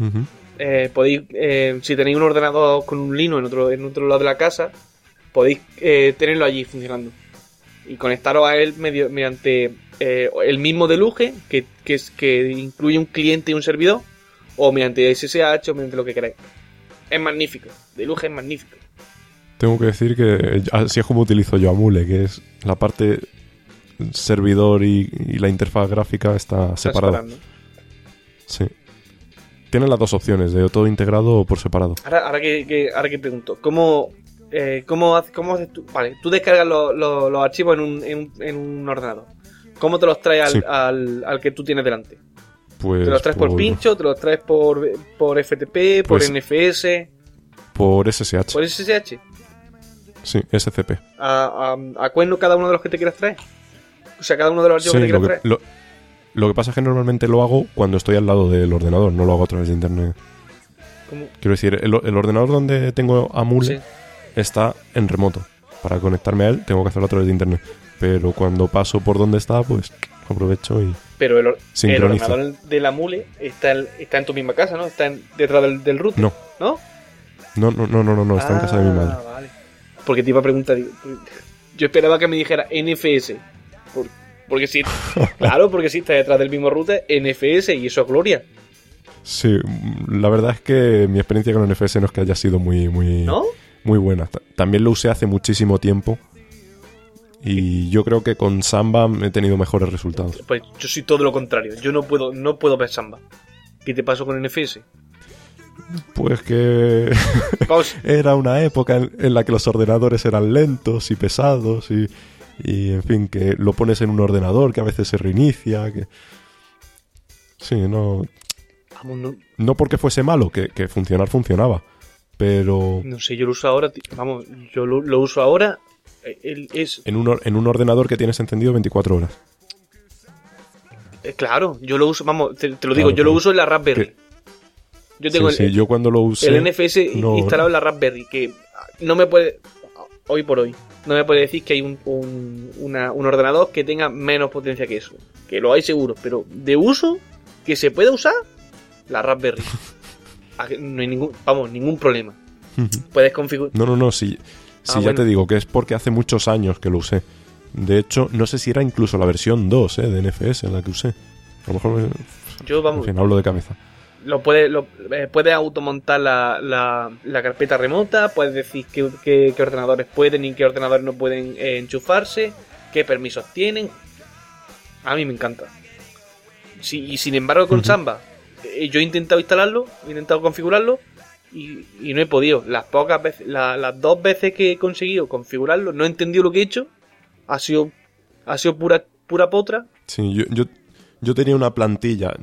si tenéis un ordenador con un Linux en otro lado de la casa, podéis tenerlo allí funcionando y conectaros a él mediante el mismo Deluge que incluye un cliente y un servidor, o mediante SSH o mediante lo que queráis. Es magnífico, Deluge es magnífico. Tengo que decir que así es como utilizo yo Amule, que es la parte servidor y la interfaz gráfica está separada. Sí. Tiene las dos opciones, de todo integrado o por separado. Ahora que pregunto, ¿cómo haces tú? Vale, tú descargas los archivos en un ordenador. ¿Cómo te los traes al que tú tienes delante? Pues ¿te los traes por pincho? ¿Te los traes por FTP? ¿Por NFS? Por SSH. ¿Por SSH? Sí, SCP. ¿A cuándo cada uno de los que te quieras traer? O sea, cada uno de los archivos que te quieras traer. Lo que pasa es que normalmente lo hago cuando estoy al lado del ordenador, no lo hago a través de internet. ¿Cómo? Quiero decir, el ordenador donde tengo Amule está en remoto. Para conectarme a él tengo que hacerlo a través de internet. Pero cuando paso por donde está, pues aprovecho y pero el sincronizo. Ordenador de la Amule está en tu misma casa, ¿no? Está detrás del router. No. ¿No? No, está en casa de mi madre. Vale. Porque te iba a preguntar, yo esperaba que me dijera NFS. Porque sí, claro, porque sí está detrás del mismo router NFS y eso es gloria. Sí, la verdad es que mi experiencia con NFS no es que haya sido muy ¿no? Muy buena. También lo usé hace muchísimo tiempo y yo creo que con Samba he tenido mejores resultados. Pues yo soy todo lo contrario, yo no puedo ver Samba. ¿Qué te pasó con NFS? Pues que era una época en la que los ordenadores eran lentos y pesados y en fin, que lo pones en un ordenador que a veces se reinicia, que sí, no porque fuese malo, que funcionaba, pero no sé, yo lo uso ahora, yo lo uso ahora en un ordenador que tienes encendido 24 horas. Claro, yo lo uso, te lo digo, yo lo uso en la Raspberry. Yo tengo yo cuando lo usé el NFS instalado en la Raspberry, que no me puede, hoy por hoy, no me puede decir que hay un ordenador que tenga menos potencia que eso. Que lo hay seguro, pero de uso, que se pueda usar, la Raspberry. No hay ningún problema. Puedes configurar. No, sí, ya bueno. Te digo que es porque hace muchos años que lo usé. De hecho, no sé si era incluso la versión 2 de NFS en la que usé. A lo mejor en fin, hablo de cabeza. Puedes automontar la carpeta remota, puedes decir qué ordenadores pueden y qué ordenadores no pueden enchufarse, qué permisos tienen. A mí me encanta. Sí, y sin embargo con Samba, yo he intentado instalarlo, he intentado configurarlo y no he podido. Las dos veces que he conseguido configurarlo, no he entendido lo que he hecho. Ha sido pura potra. Sí, yo tenía una plantilla.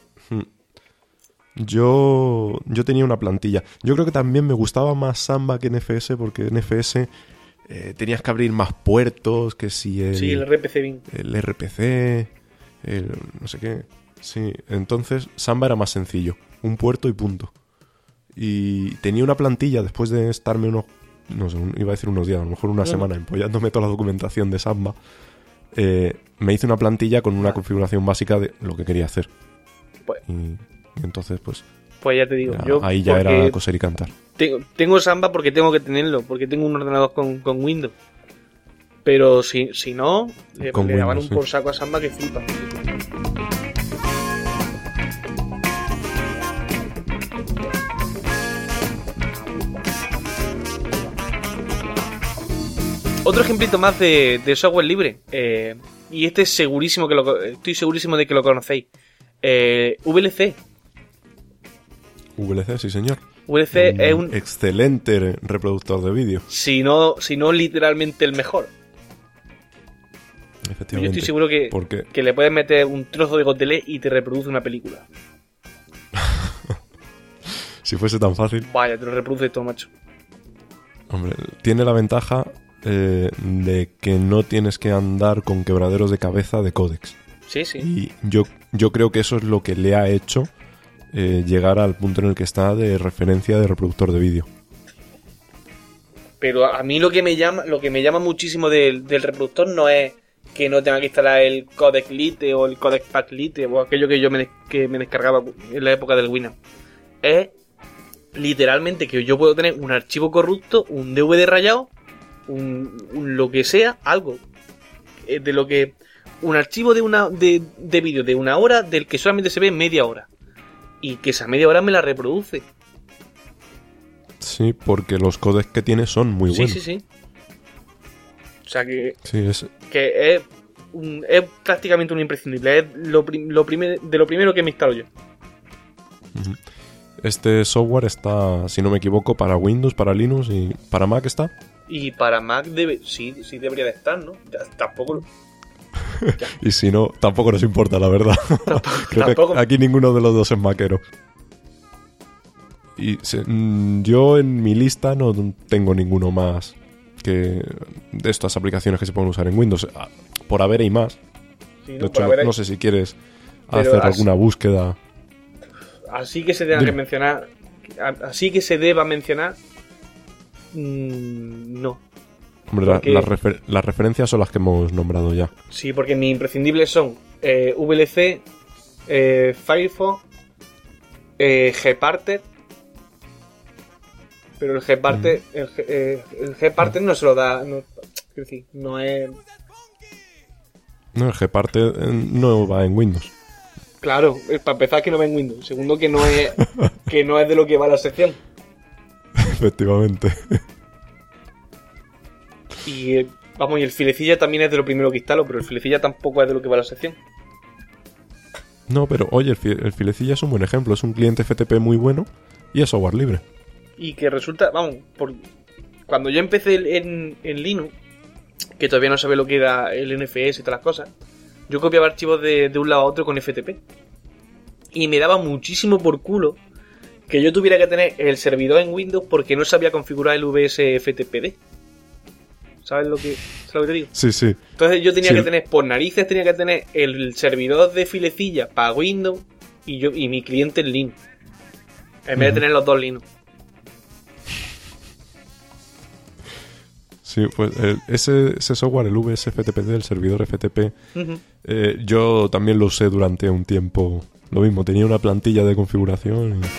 Yo tenía una plantilla. Yo creo que también me gustaba más Samba que NFS, porque NFS tenías que abrir más puertos, que si el RPC bin. El RPC, no sé qué. Sí, entonces Samba era más sencillo, un puerto y punto. Y tenía una plantilla después de estarme iba a decir unos días, a lo mejor una semana empollándome toda la documentación de Samba. Me hice una plantilla con una configuración básica de lo que quería hacer. Pues. Y entonces, pues ya te digo, ahí ya era coser y cantar. Tengo Samba porque tengo que tenerlo, porque tengo un ordenador con Windows. Pero si no, le daban un por saco a Samba que flipa. Otro ejemplito más de software libre, y este estoy segurísimo de que lo conocéis. VLC. VLC, sí señor. VLC es un excelente reproductor de vídeo. Si no literalmente el mejor. Efectivamente. Yo estoy seguro que le puedes meter un trozo de gotelé y te reproduce una película. Si fuese tan fácil. Vaya, te lo reproduce todo, macho. Hombre, tiene la ventaja de que no tienes que andar con quebraderos de cabeza de códecs. Sí. Y yo creo que eso es lo que le ha hecho llegar al punto en el que está de referencia de reproductor de vídeo. Pero a mí lo que me llama muchísimo del reproductor no es que no tenga que instalar el Codec Lite o el Codec Pack Lite o aquello que yo me descargaba en la época del Winamp. Es literalmente que yo puedo tener un archivo corrupto, un DVD rayado, un lo que sea, algo de lo que un archivo de vídeo de 1 hora del que solamente se ve media hora y que esa media hora me la reproduce. Sí, porque los codecs que tiene son muy buenos. Sí. O sea que sí, que es prácticamente un imprescindible. Es de lo primero que me instalo yo. Este software está, si no me equivoco, para Windows, para Linux y para Mac está. Y para Mac sí debería de estar, ¿no? Tampoco. Y si no, tampoco nos importa, la verdad. Creo que aquí ninguno de los dos es maquero. Y yo en mi lista no tengo ninguno más que de estas aplicaciones que se pueden usar en Windows. Por haber hay más. Sí, de hecho, no sé si quieres hacer alguna búsqueda. Así que se tenga que mencionar. Así que se deba mencionar. No. Hombre, porque las referencias son las que hemos nombrado ya. Sí, porque mis imprescindibles son VLC, Firefox, Gparted. Pero el Gparted, el Gparted no se lo da. No, es decir, no es. No, el Gparted no va en Windows. Claro, para empezar que no va en Windows. Segundo que no es de lo que va la sección. Efectivamente. Y y el Filecilla también es de lo primero que instalo, pero el Filecilla tampoco es de lo que va la sección. No, pero oye, el Filecilla es un buen ejemplo. Es un cliente FTP muy bueno y es software libre. Y que resulta, cuando yo empecé en Linux, que todavía no sabía lo que era el NFS y todas las cosas, yo copiaba archivos de un lado a otro con FTP. Y me daba muchísimo por culo que yo tuviera que tener el servidor en Windows porque no sabía configurar el VSFTPD. ¿Sabes lo que te digo? Sí. Entonces yo tenía que tener, por narices, tenía que tener el servidor de Filecilla para Windows y mi cliente en Linux. En vez de tener los dos Linux. Sí, pues ese software, el VSFTPD, el servidor FTP, yo también lo usé durante un tiempo. Lo mismo, tenía una plantilla de configuración y...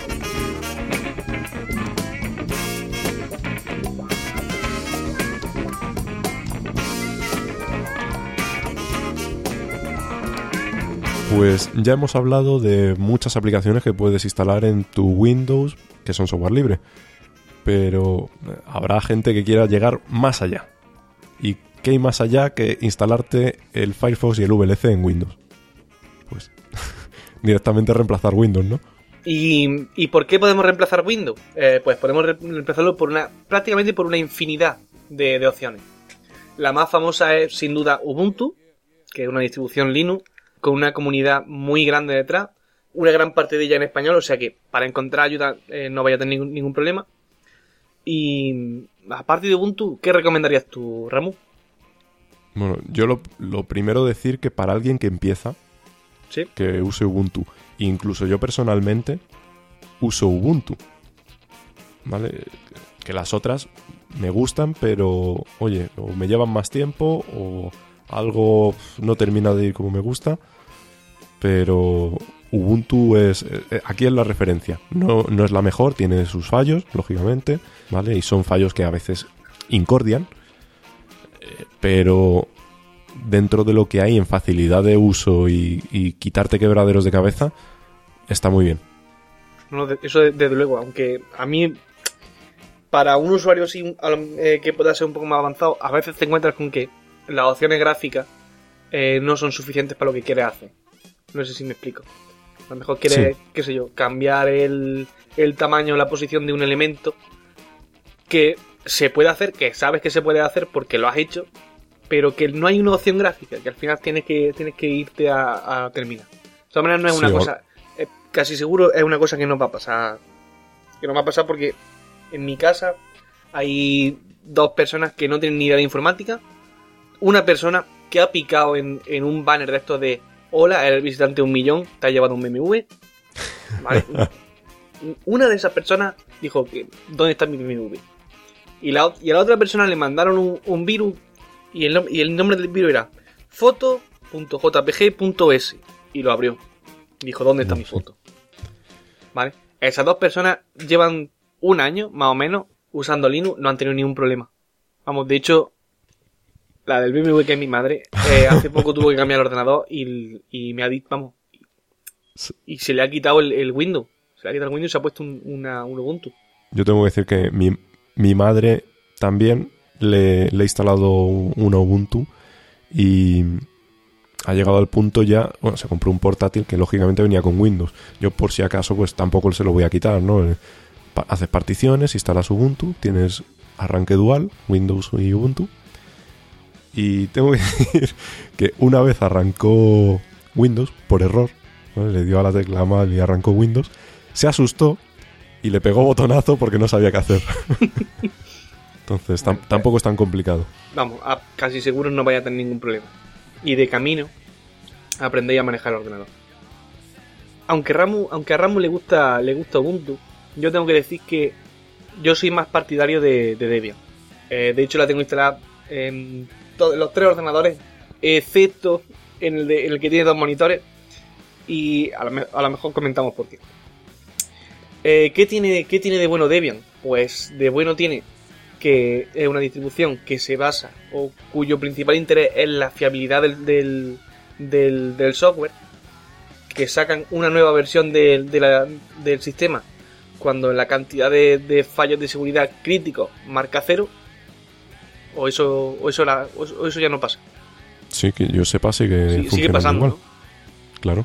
Pues ya hemos hablado de muchas aplicaciones que puedes instalar en tu Windows que son software libre. Pero habrá gente que quiera llegar más allá. ¿Y qué hay más allá que instalarte el Firefox y el VLC en Windows? Pues directamente reemplazar Windows, ¿no? ¿Y por qué podemos reemplazar Windows? Pues podemos reemplazarlo prácticamente por una infinidad de opciones. La más famosa es sin duda Ubuntu, que es una distribución Linux con una comunidad muy grande detrás, una gran parte de ella en español, o sea que para encontrar ayuda no vaya a tener ningún problema. Y aparte de Ubuntu, ¿qué recomendarías tú, Ramu? Bueno, yo lo primero decir que para alguien que empieza, ¿sí?, que use Ubuntu, incluso yo personalmente uso Ubuntu, ¿vale? Que las otras me gustan, pero oye, o me llevan más tiempo o algo no termina de ir como me gusta, pero Ubuntu aquí es la referencia. No es la mejor, tiene sus fallos, lógicamente, ¿vale? Y son fallos que a veces incordian, pero dentro de lo que hay en facilidad de uso y quitarte quebraderos de cabeza, está muy bien. No, eso desde luego, aunque a mí, para un usuario que pueda ser un poco más avanzado, a veces te encuentras con que las opciones gráficas no son suficientes para lo que quieres hacer. No sé si me explico. A lo mejor quieres, sí, qué sé yo, cambiar el tamaño o la posición de un elemento que se puede hacer, que sabes que se puede hacer porque lo has hecho, pero que no hay una opción gráfica, que al final tienes que irte a terminar. De todas maneras no es una cosa, casi seguro es una cosa que nos va a pasar. Que nos va a pasar porque en mi casa hay dos personas que no tienen ni idea de informática. Una persona que ha picado en un banner de estos de hola, eres el visitante 1.000.000, te ha llevado un BMW. ¿Vale? Una de esas personas dijo que ¿dónde está mi BMW? Y a la otra persona le mandaron un virus y el nombre del virus era foto.jpg.es y lo abrió. Dijo, ¿dónde está mi foto? ¿Vale? Esas dos personas llevan un año, más o menos, usando Linux, no han tenido ningún problema. Vamos, de hecho, la del BMW, que es mi madre, hace poco tuvo que cambiar el ordenador y me ha dicho, vamos, y se le ha quitado el Windows. Se le ha quitado el Windows y se ha puesto un Ubuntu. Yo tengo que decir que mi madre también le he instalado un Ubuntu y ha llegado al punto ya, bueno, se compró un portátil que lógicamente venía con Windows. Yo por si acaso pues tampoco se lo voy a quitar, ¿no? Haces particiones, instalas Ubuntu, tienes arranque dual, Windows y Ubuntu. Y tengo que decir que una vez arrancó Windows por error, ¿no? Le dio a la tecla mal y arrancó Windows, se asustó y le pegó botonazo porque no sabía qué hacer. Entonces tampoco es tan complicado. Vamos, casi seguro no vaya a tener ningún problema. Y de camino aprendéis a manejar el ordenador. Aunque a Ramu le gusta Ubuntu, yo tengo que decir que yo soy más partidario de Debian. De hecho la tengo instalada en todos los 3 ordenadores, excepto en el que tiene 2 monitores. Y a lo mejor comentamos por qué. ¿Qué tiene de bueno Debian? Pues de bueno tiene que es una distribución que se basa o cuyo principal interés es la fiabilidad del software, que sacan una nueva versión del sistema cuando la cantidad de fallos de seguridad críticos marca 0, o eso ya no pasa. Sí, que yo sepa sigue pasando, igual. ¿No? Claro.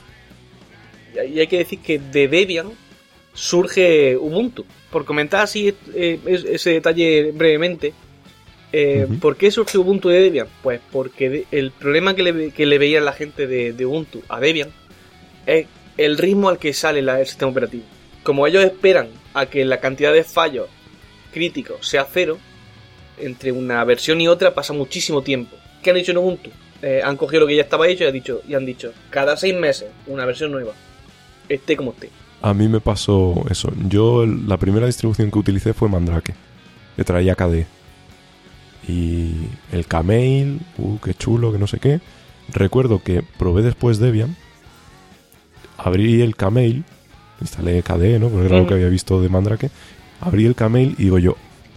Y hay que decir que de Debian surge Ubuntu. Por comentar así ese detalle brevemente, ¿por qué surge Ubuntu de Debian? Pues porque el problema que le veía la gente de Ubuntu a Debian es el ritmo al que sale el sistema operativo. Como ellos esperan a que la cantidad de fallos críticos sea 0, entre una versión y otra pasa muchísimo tiempo. ¿Qué han hecho en Ubuntu? Han cogido lo que ya estaba hecho y han dicho, cada 6 meses una versión nueva, esté como esté. A mí me pasó eso. Yo la primera distribución que utilicé fue Mandrake, que traía KDE. Y el Kmail, qué chulo, que no sé qué. Recuerdo que probé después Debian, abrí el Kmail, instalé KDE, ¿no? Porque era lo que había visto de Mandrake. Abrí el Kmail y digo yo,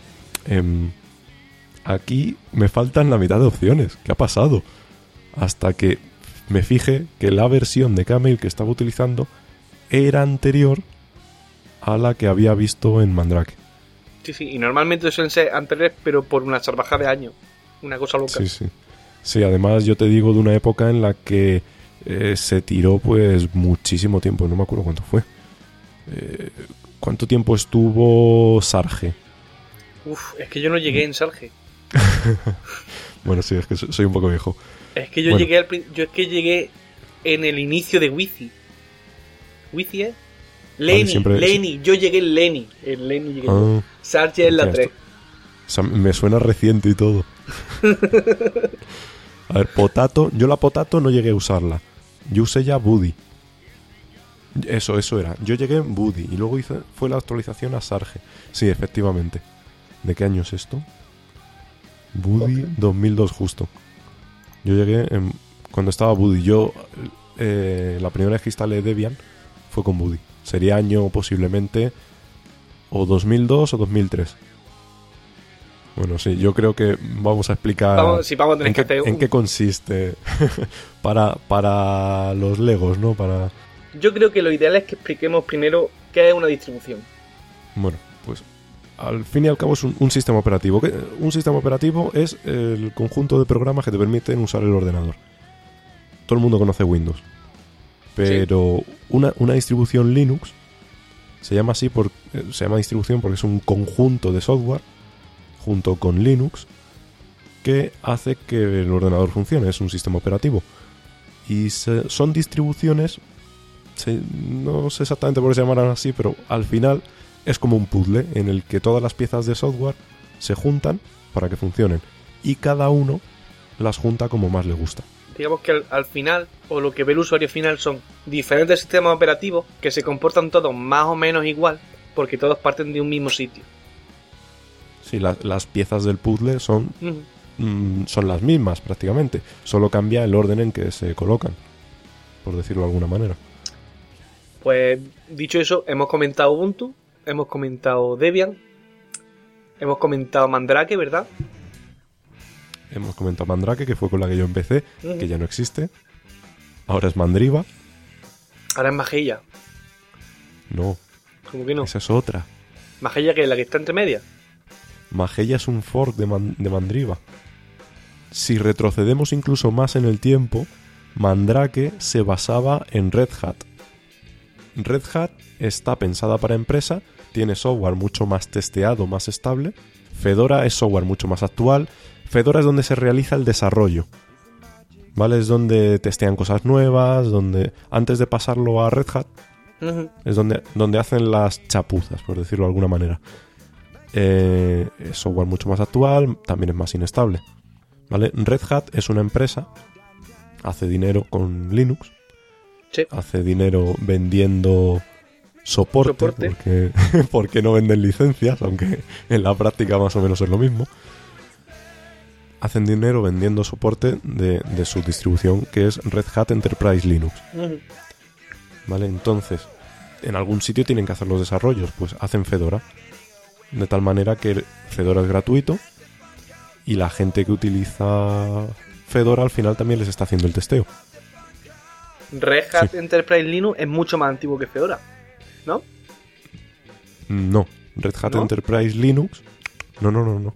aquí me faltan la mitad de opciones. ¿Qué ha pasado? Hasta que me fijé que la versión de Kmail que estaba utilizando era anterior a la que había visto en Mandrake. Sí, y normalmente suelen ser anteriores, pero por una salvajada de años. Una cosa loca. Sí, además yo te digo de una época en la que se tiró pues muchísimo tiempo, no me acuerdo cuánto fue. ¿Cuánto tiempo estuvo Sarge? Es que yo no llegué en Sarge. Bueno, sí, es que soy un poco viejo. Es que yo llegué en el inicio de Wi-Fi. ¿Wi-Fi es? Lenny, yo llegué en Lenny. En Lenny llegué yo. Sarge es la 3. O sea, me suena reciente y todo. A ver, Potato. Yo la Potato no llegué a usarla. Yo usé ya Buddy. Eso era. Yo llegué en Buddy y luego fue la actualización a Sarge. Sí, efectivamente. ¿De qué año es esto? Buddy 2002 justo. Yo llegué cuando estaba Buddy. La primera vez que instalé Debian fue con Buddy. Sería año posiblemente o 2002 o 2003. Bueno, sí, yo creo que vamos a explicar vamos a tener en qué consiste para los Legos, ¿no? Yo creo que lo ideal es que expliquemos primero qué es una distribución. Bueno, pues al fin y al cabo es un sistema operativo. Un sistema operativo es el conjunto de programas que te permiten usar el ordenador. Todo el mundo conoce Windows. Pero sí. Una distribución Linux se llama así se llama distribución porque es un conjunto de software junto con Linux que hace que el ordenador funcione. Es un sistema operativo. Y son distribuciones, no sé exactamente por qué se llamarán así, pero al final es como un puzzle en el que todas las piezas de software se juntan para que funcionen. Y cada uno las junta como más le gusta. Digamos que al final, o lo que ve el usuario final, son diferentes sistemas operativos que se comportan todos más o menos igual, porque todos parten de un mismo sitio. Sí, las piezas del puzzle son son las mismas prácticamente, solo cambia el orden en que se colocan, por decirlo de alguna manera. Pues dicho eso, hemos comentado Ubuntu, hemos comentado Debian, hemos comentado Mandrake, ¿verdad? Hemos comentado Mandrake, que fue con la que yo empecé, que ya no existe. Ahora es Mandriva. Ahora es Mageia. No. ¿Cómo que no? Esa es otra. Mageia, que es la que está entre medias. Mageia es un fork de Mandriva. Si retrocedemos incluso más en el tiempo, Mandrake se basaba en Red Hat. Red Hat está pensada para empresa, tiene software mucho más testeado, más estable. Fedora es software mucho más actual. Fedora es donde se realiza el desarrollo, ¿vale? Es donde testean cosas nuevas, donde antes de pasarlo a Red Hat, es donde hacen las chapuzas, por decirlo de alguna manera. Es software mucho más actual, también es más inestable, ¿vale? Red Hat es una empresa, hace dinero con Linux, sí. Hace dinero vendiendo soporte. Porque no venden licencias, aunque en la práctica más o menos es lo mismo. Hacen dinero vendiendo soporte de su distribución, que es Red Hat Enterprise Linux. ¿Vale? Entonces, en algún sitio tienen que hacer los desarrollos, pues hacen Fedora. De tal manera que Fedora es gratuito y la gente que utiliza Fedora al final también les está haciendo el testeo. Red Hat Enterprise Linux es mucho más antiguo que Fedora, ¿no? No, Red Hat Enterprise Linux... No,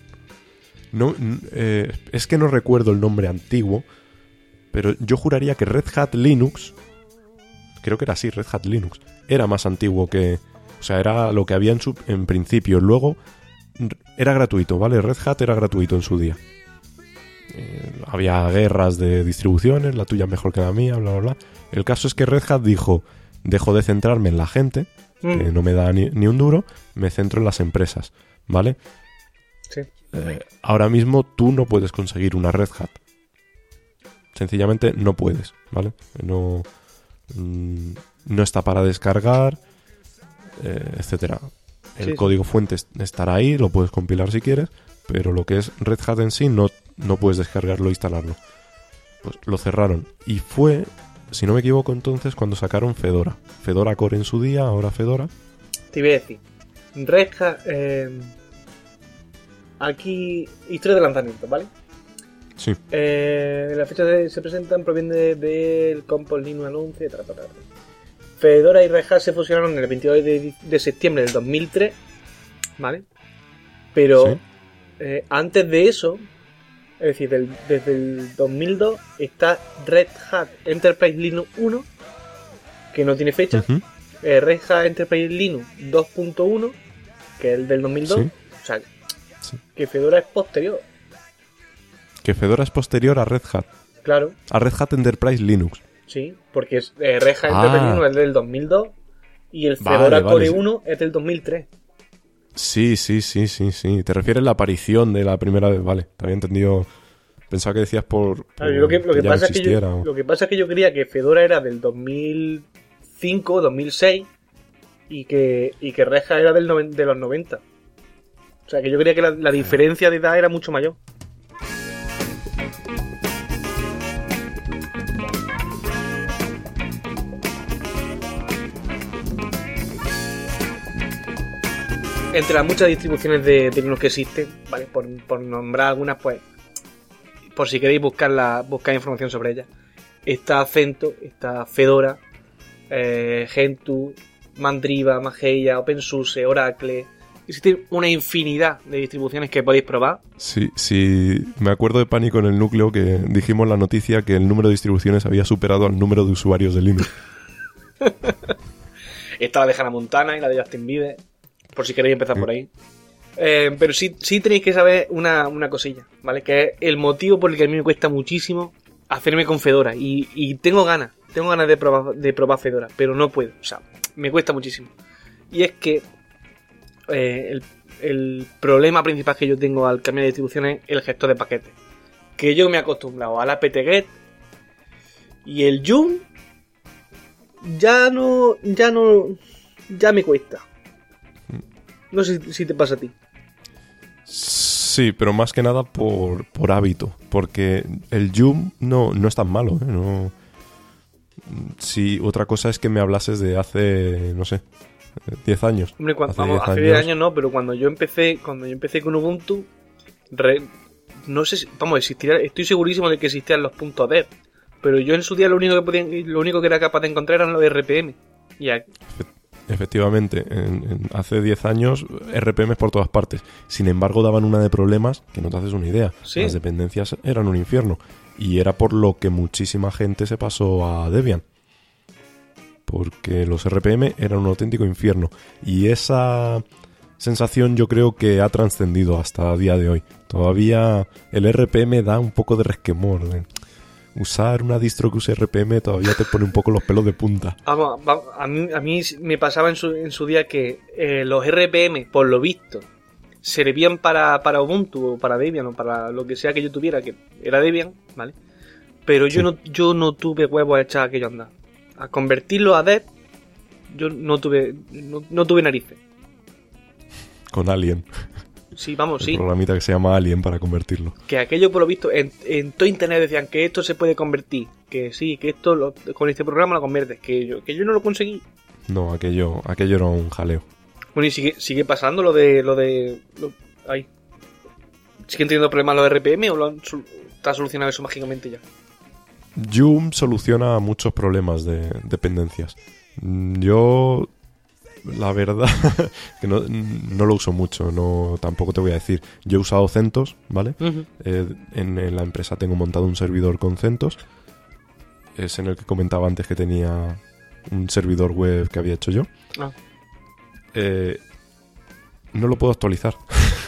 es que no recuerdo el nombre antiguo, pero yo juraría que Red Hat Linux, creo que era así, Red Hat Linux, era más antiguo que... O sea, era lo que había en principio. Luego era gratuito, ¿vale? Red Hat era gratuito en su día. Había guerras de distribuciones, la tuya mejor que la mía, bla, bla, bla. El caso es que Red Hat dijo, dejo de centrarme en la gente, que no me da ni un duro, me centro en las empresas, ¿vale? Sí. Ahora mismo tú no puedes conseguir una Red Hat. Sencillamente no puedes, ¿vale? No está para descargar, etcétera. El código fuente estará ahí, lo puedes compilar si quieres, pero lo que es Red Hat en sí no puedes descargarlo e instalarlo. Pues lo cerraron. Y fue, si no me equivoco entonces, cuando sacaron Fedora. Fedora Core en su día, ahora Fedora. Te iba a decir, Red Hat... aquí, historia de lanzamiento, ¿vale? Sí. Las fechas se presentan provienen del Compos Linux Anuncio, Fedora y Red Hat se fusionaron el 22 de septiembre del 2003, ¿vale? Pero antes de eso, es decir, desde el 2002 está Red Hat Enterprise Linux 1, que no tiene fecha. Red Hat Enterprise Linux 2.1, que es el del 2002. Sí. O sea, que Fedora es posterior. Que Fedora es posterior a Red Hat. Claro. A Red Hat Enterprise Linux. Sí, porque Red Hat Enterprise Linux es del 2002 y el Fedora Core 1 es del 2003. Sí. Te refieres a la aparición de la primera vez, vale. Te había entendido. Pensaba que decías por lo que pasa es que yo creía que Fedora era del 2005, 2006 y que Red Hat era de los 90. O sea, que yo creía que la diferencia de edad era mucho mayor. Entre las muchas distribuciones de Linux que existen, ¿vale? Por nombrar algunas, pues, por si queréis buscar información sobre ellas. Está CentOS, está Fedora, Gentoo, Mandriva, Mageia, OpenSUSE, Oracle. Existen una infinidad de distribuciones que podéis probar. Sí, me acuerdo de Pánico en el Núcleo que dijimos la noticia que el número de distribuciones había superado al número de usuarios de Linux. Está la de Hannah Montana y la de Justin Bieber, por si queréis empezar por ahí. Pero sí tenéis que saber una cosilla, ¿vale? Que es el motivo por el que a mí me cuesta muchísimo hacerme con Fedora. Y tengo ganas de probar Fedora, pero no puedo. O sea, me cuesta muchísimo. Y es que el problema principal que yo tengo al cambiar de distribución es el gestor de paquetes. Que yo me he acostumbrado al apt-get y el yum ya me cuesta. No sé si te pasa a ti. Sí, pero más que nada por hábito. Porque el Joom no es tan malo, ¿eh? No. Sí, otra cosa es que me hablases de hace, no sé, 10 años. Hombre, hace 10 años no, pero cuando yo empecé con Ubuntu, no sé si, estoy segurísimo de que existían los .dev, pero yo en su día lo único que era capaz de encontrar eran los RPM. Efectivamente, hace 10 años RPMs por todas partes. Sin embargo, daban una de problemas que no te haces una idea. ¿Sí? Las dependencias eran un infierno. Y era por lo que muchísima gente se pasó a Debian. Porque los RPM eran un auténtico infierno. Y esa sensación yo creo que ha trascendido hasta el día de hoy. Todavía el RPM da un poco de resquemor. Usar una distro que use RPM todavía te pone un poco los pelos de punta. A mí me pasaba en su día que los RPM, por lo visto, servían para Ubuntu o para Debian o para lo que sea que yo tuviera, que era Debian, ¿vale? Pero sí. yo no tuve huevos a echar aquello a andar. A convertirlo a Dev, yo no tuve narices. Con Alien. Sí, vamos, sí. Un programita que se llama Alien para convertirlo. Que aquello, por lo visto, en todo internet decían que esto se puede convertir. Que sí, que esto con este programa lo conviertes. Que yo no lo conseguí. No, aquello era un jaleo. Bueno, y sigue pasando lo de ahí. ¿Siguen teniendo problemas los RPM o está solucionado eso mágicamente ya? Joom soluciona muchos problemas de dependencias. Yo, la verdad, que no lo uso mucho, tampoco te voy a decir. Yo he usado CentOS, ¿vale? Uh-huh. En la empresa tengo montado un servidor con CentOS. Es en el que comentaba antes que tenía un servidor web que había hecho yo. Ah. No lo puedo actualizar.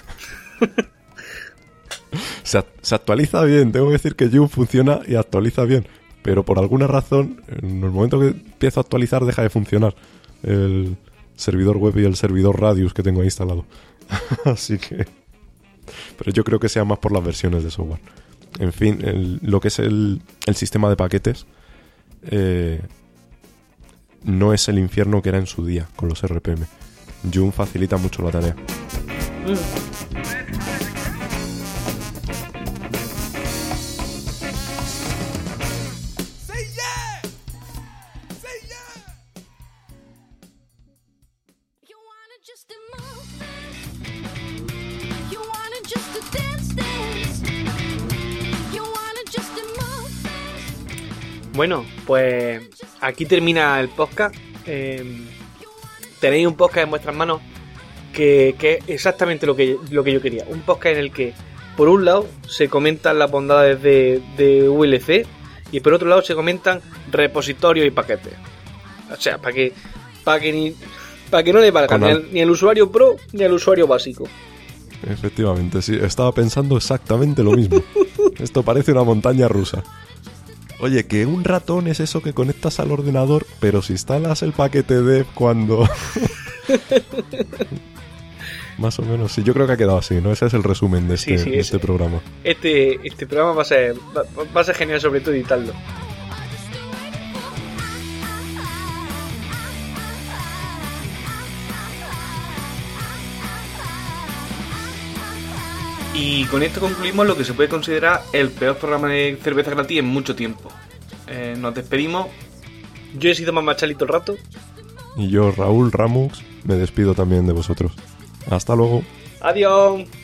Se actualiza bien, tengo que decir que Joom funciona y actualiza bien, pero por alguna razón en el momento que empiezo a actualizar deja de funcionar el servidor web y el servidor Radius que tengo ahí instalado. Así que, pero yo creo que sea más por las versiones de software. En fin, lo que es el sistema de paquetes no es el infierno que era en su día con los RPM. Joom facilita mucho la tarea. Bueno, pues aquí termina el podcast. Tenéis un podcast en vuestras manos que es exactamente lo que yo quería. Un podcast en el que, por un lado, se comentan las bondades de VLC y por otro lado se comentan repositorios y paquetes. O sea, para que no le valga ni al usuario pro ni al usuario básico. Efectivamente, sí. Estaba pensando exactamente lo mismo. Esto parece una montaña rusa. Oye, que un ratón es eso que conectas al ordenador, pero si instalas el paquete dev cuando... Más o menos, sí, yo creo que ha quedado así, ¿no? Ese es el resumen de este programa. Este programa va a ser genial, sobre todo editarlo. Y con esto concluimos lo que se puede considerar el peor programa de cerveza gratis en mucho tiempo. Nos despedimos. Yo he sido Mamachalito el rato. Y yo, Raúl Ramux, me despido también de vosotros. Hasta luego. Adiós.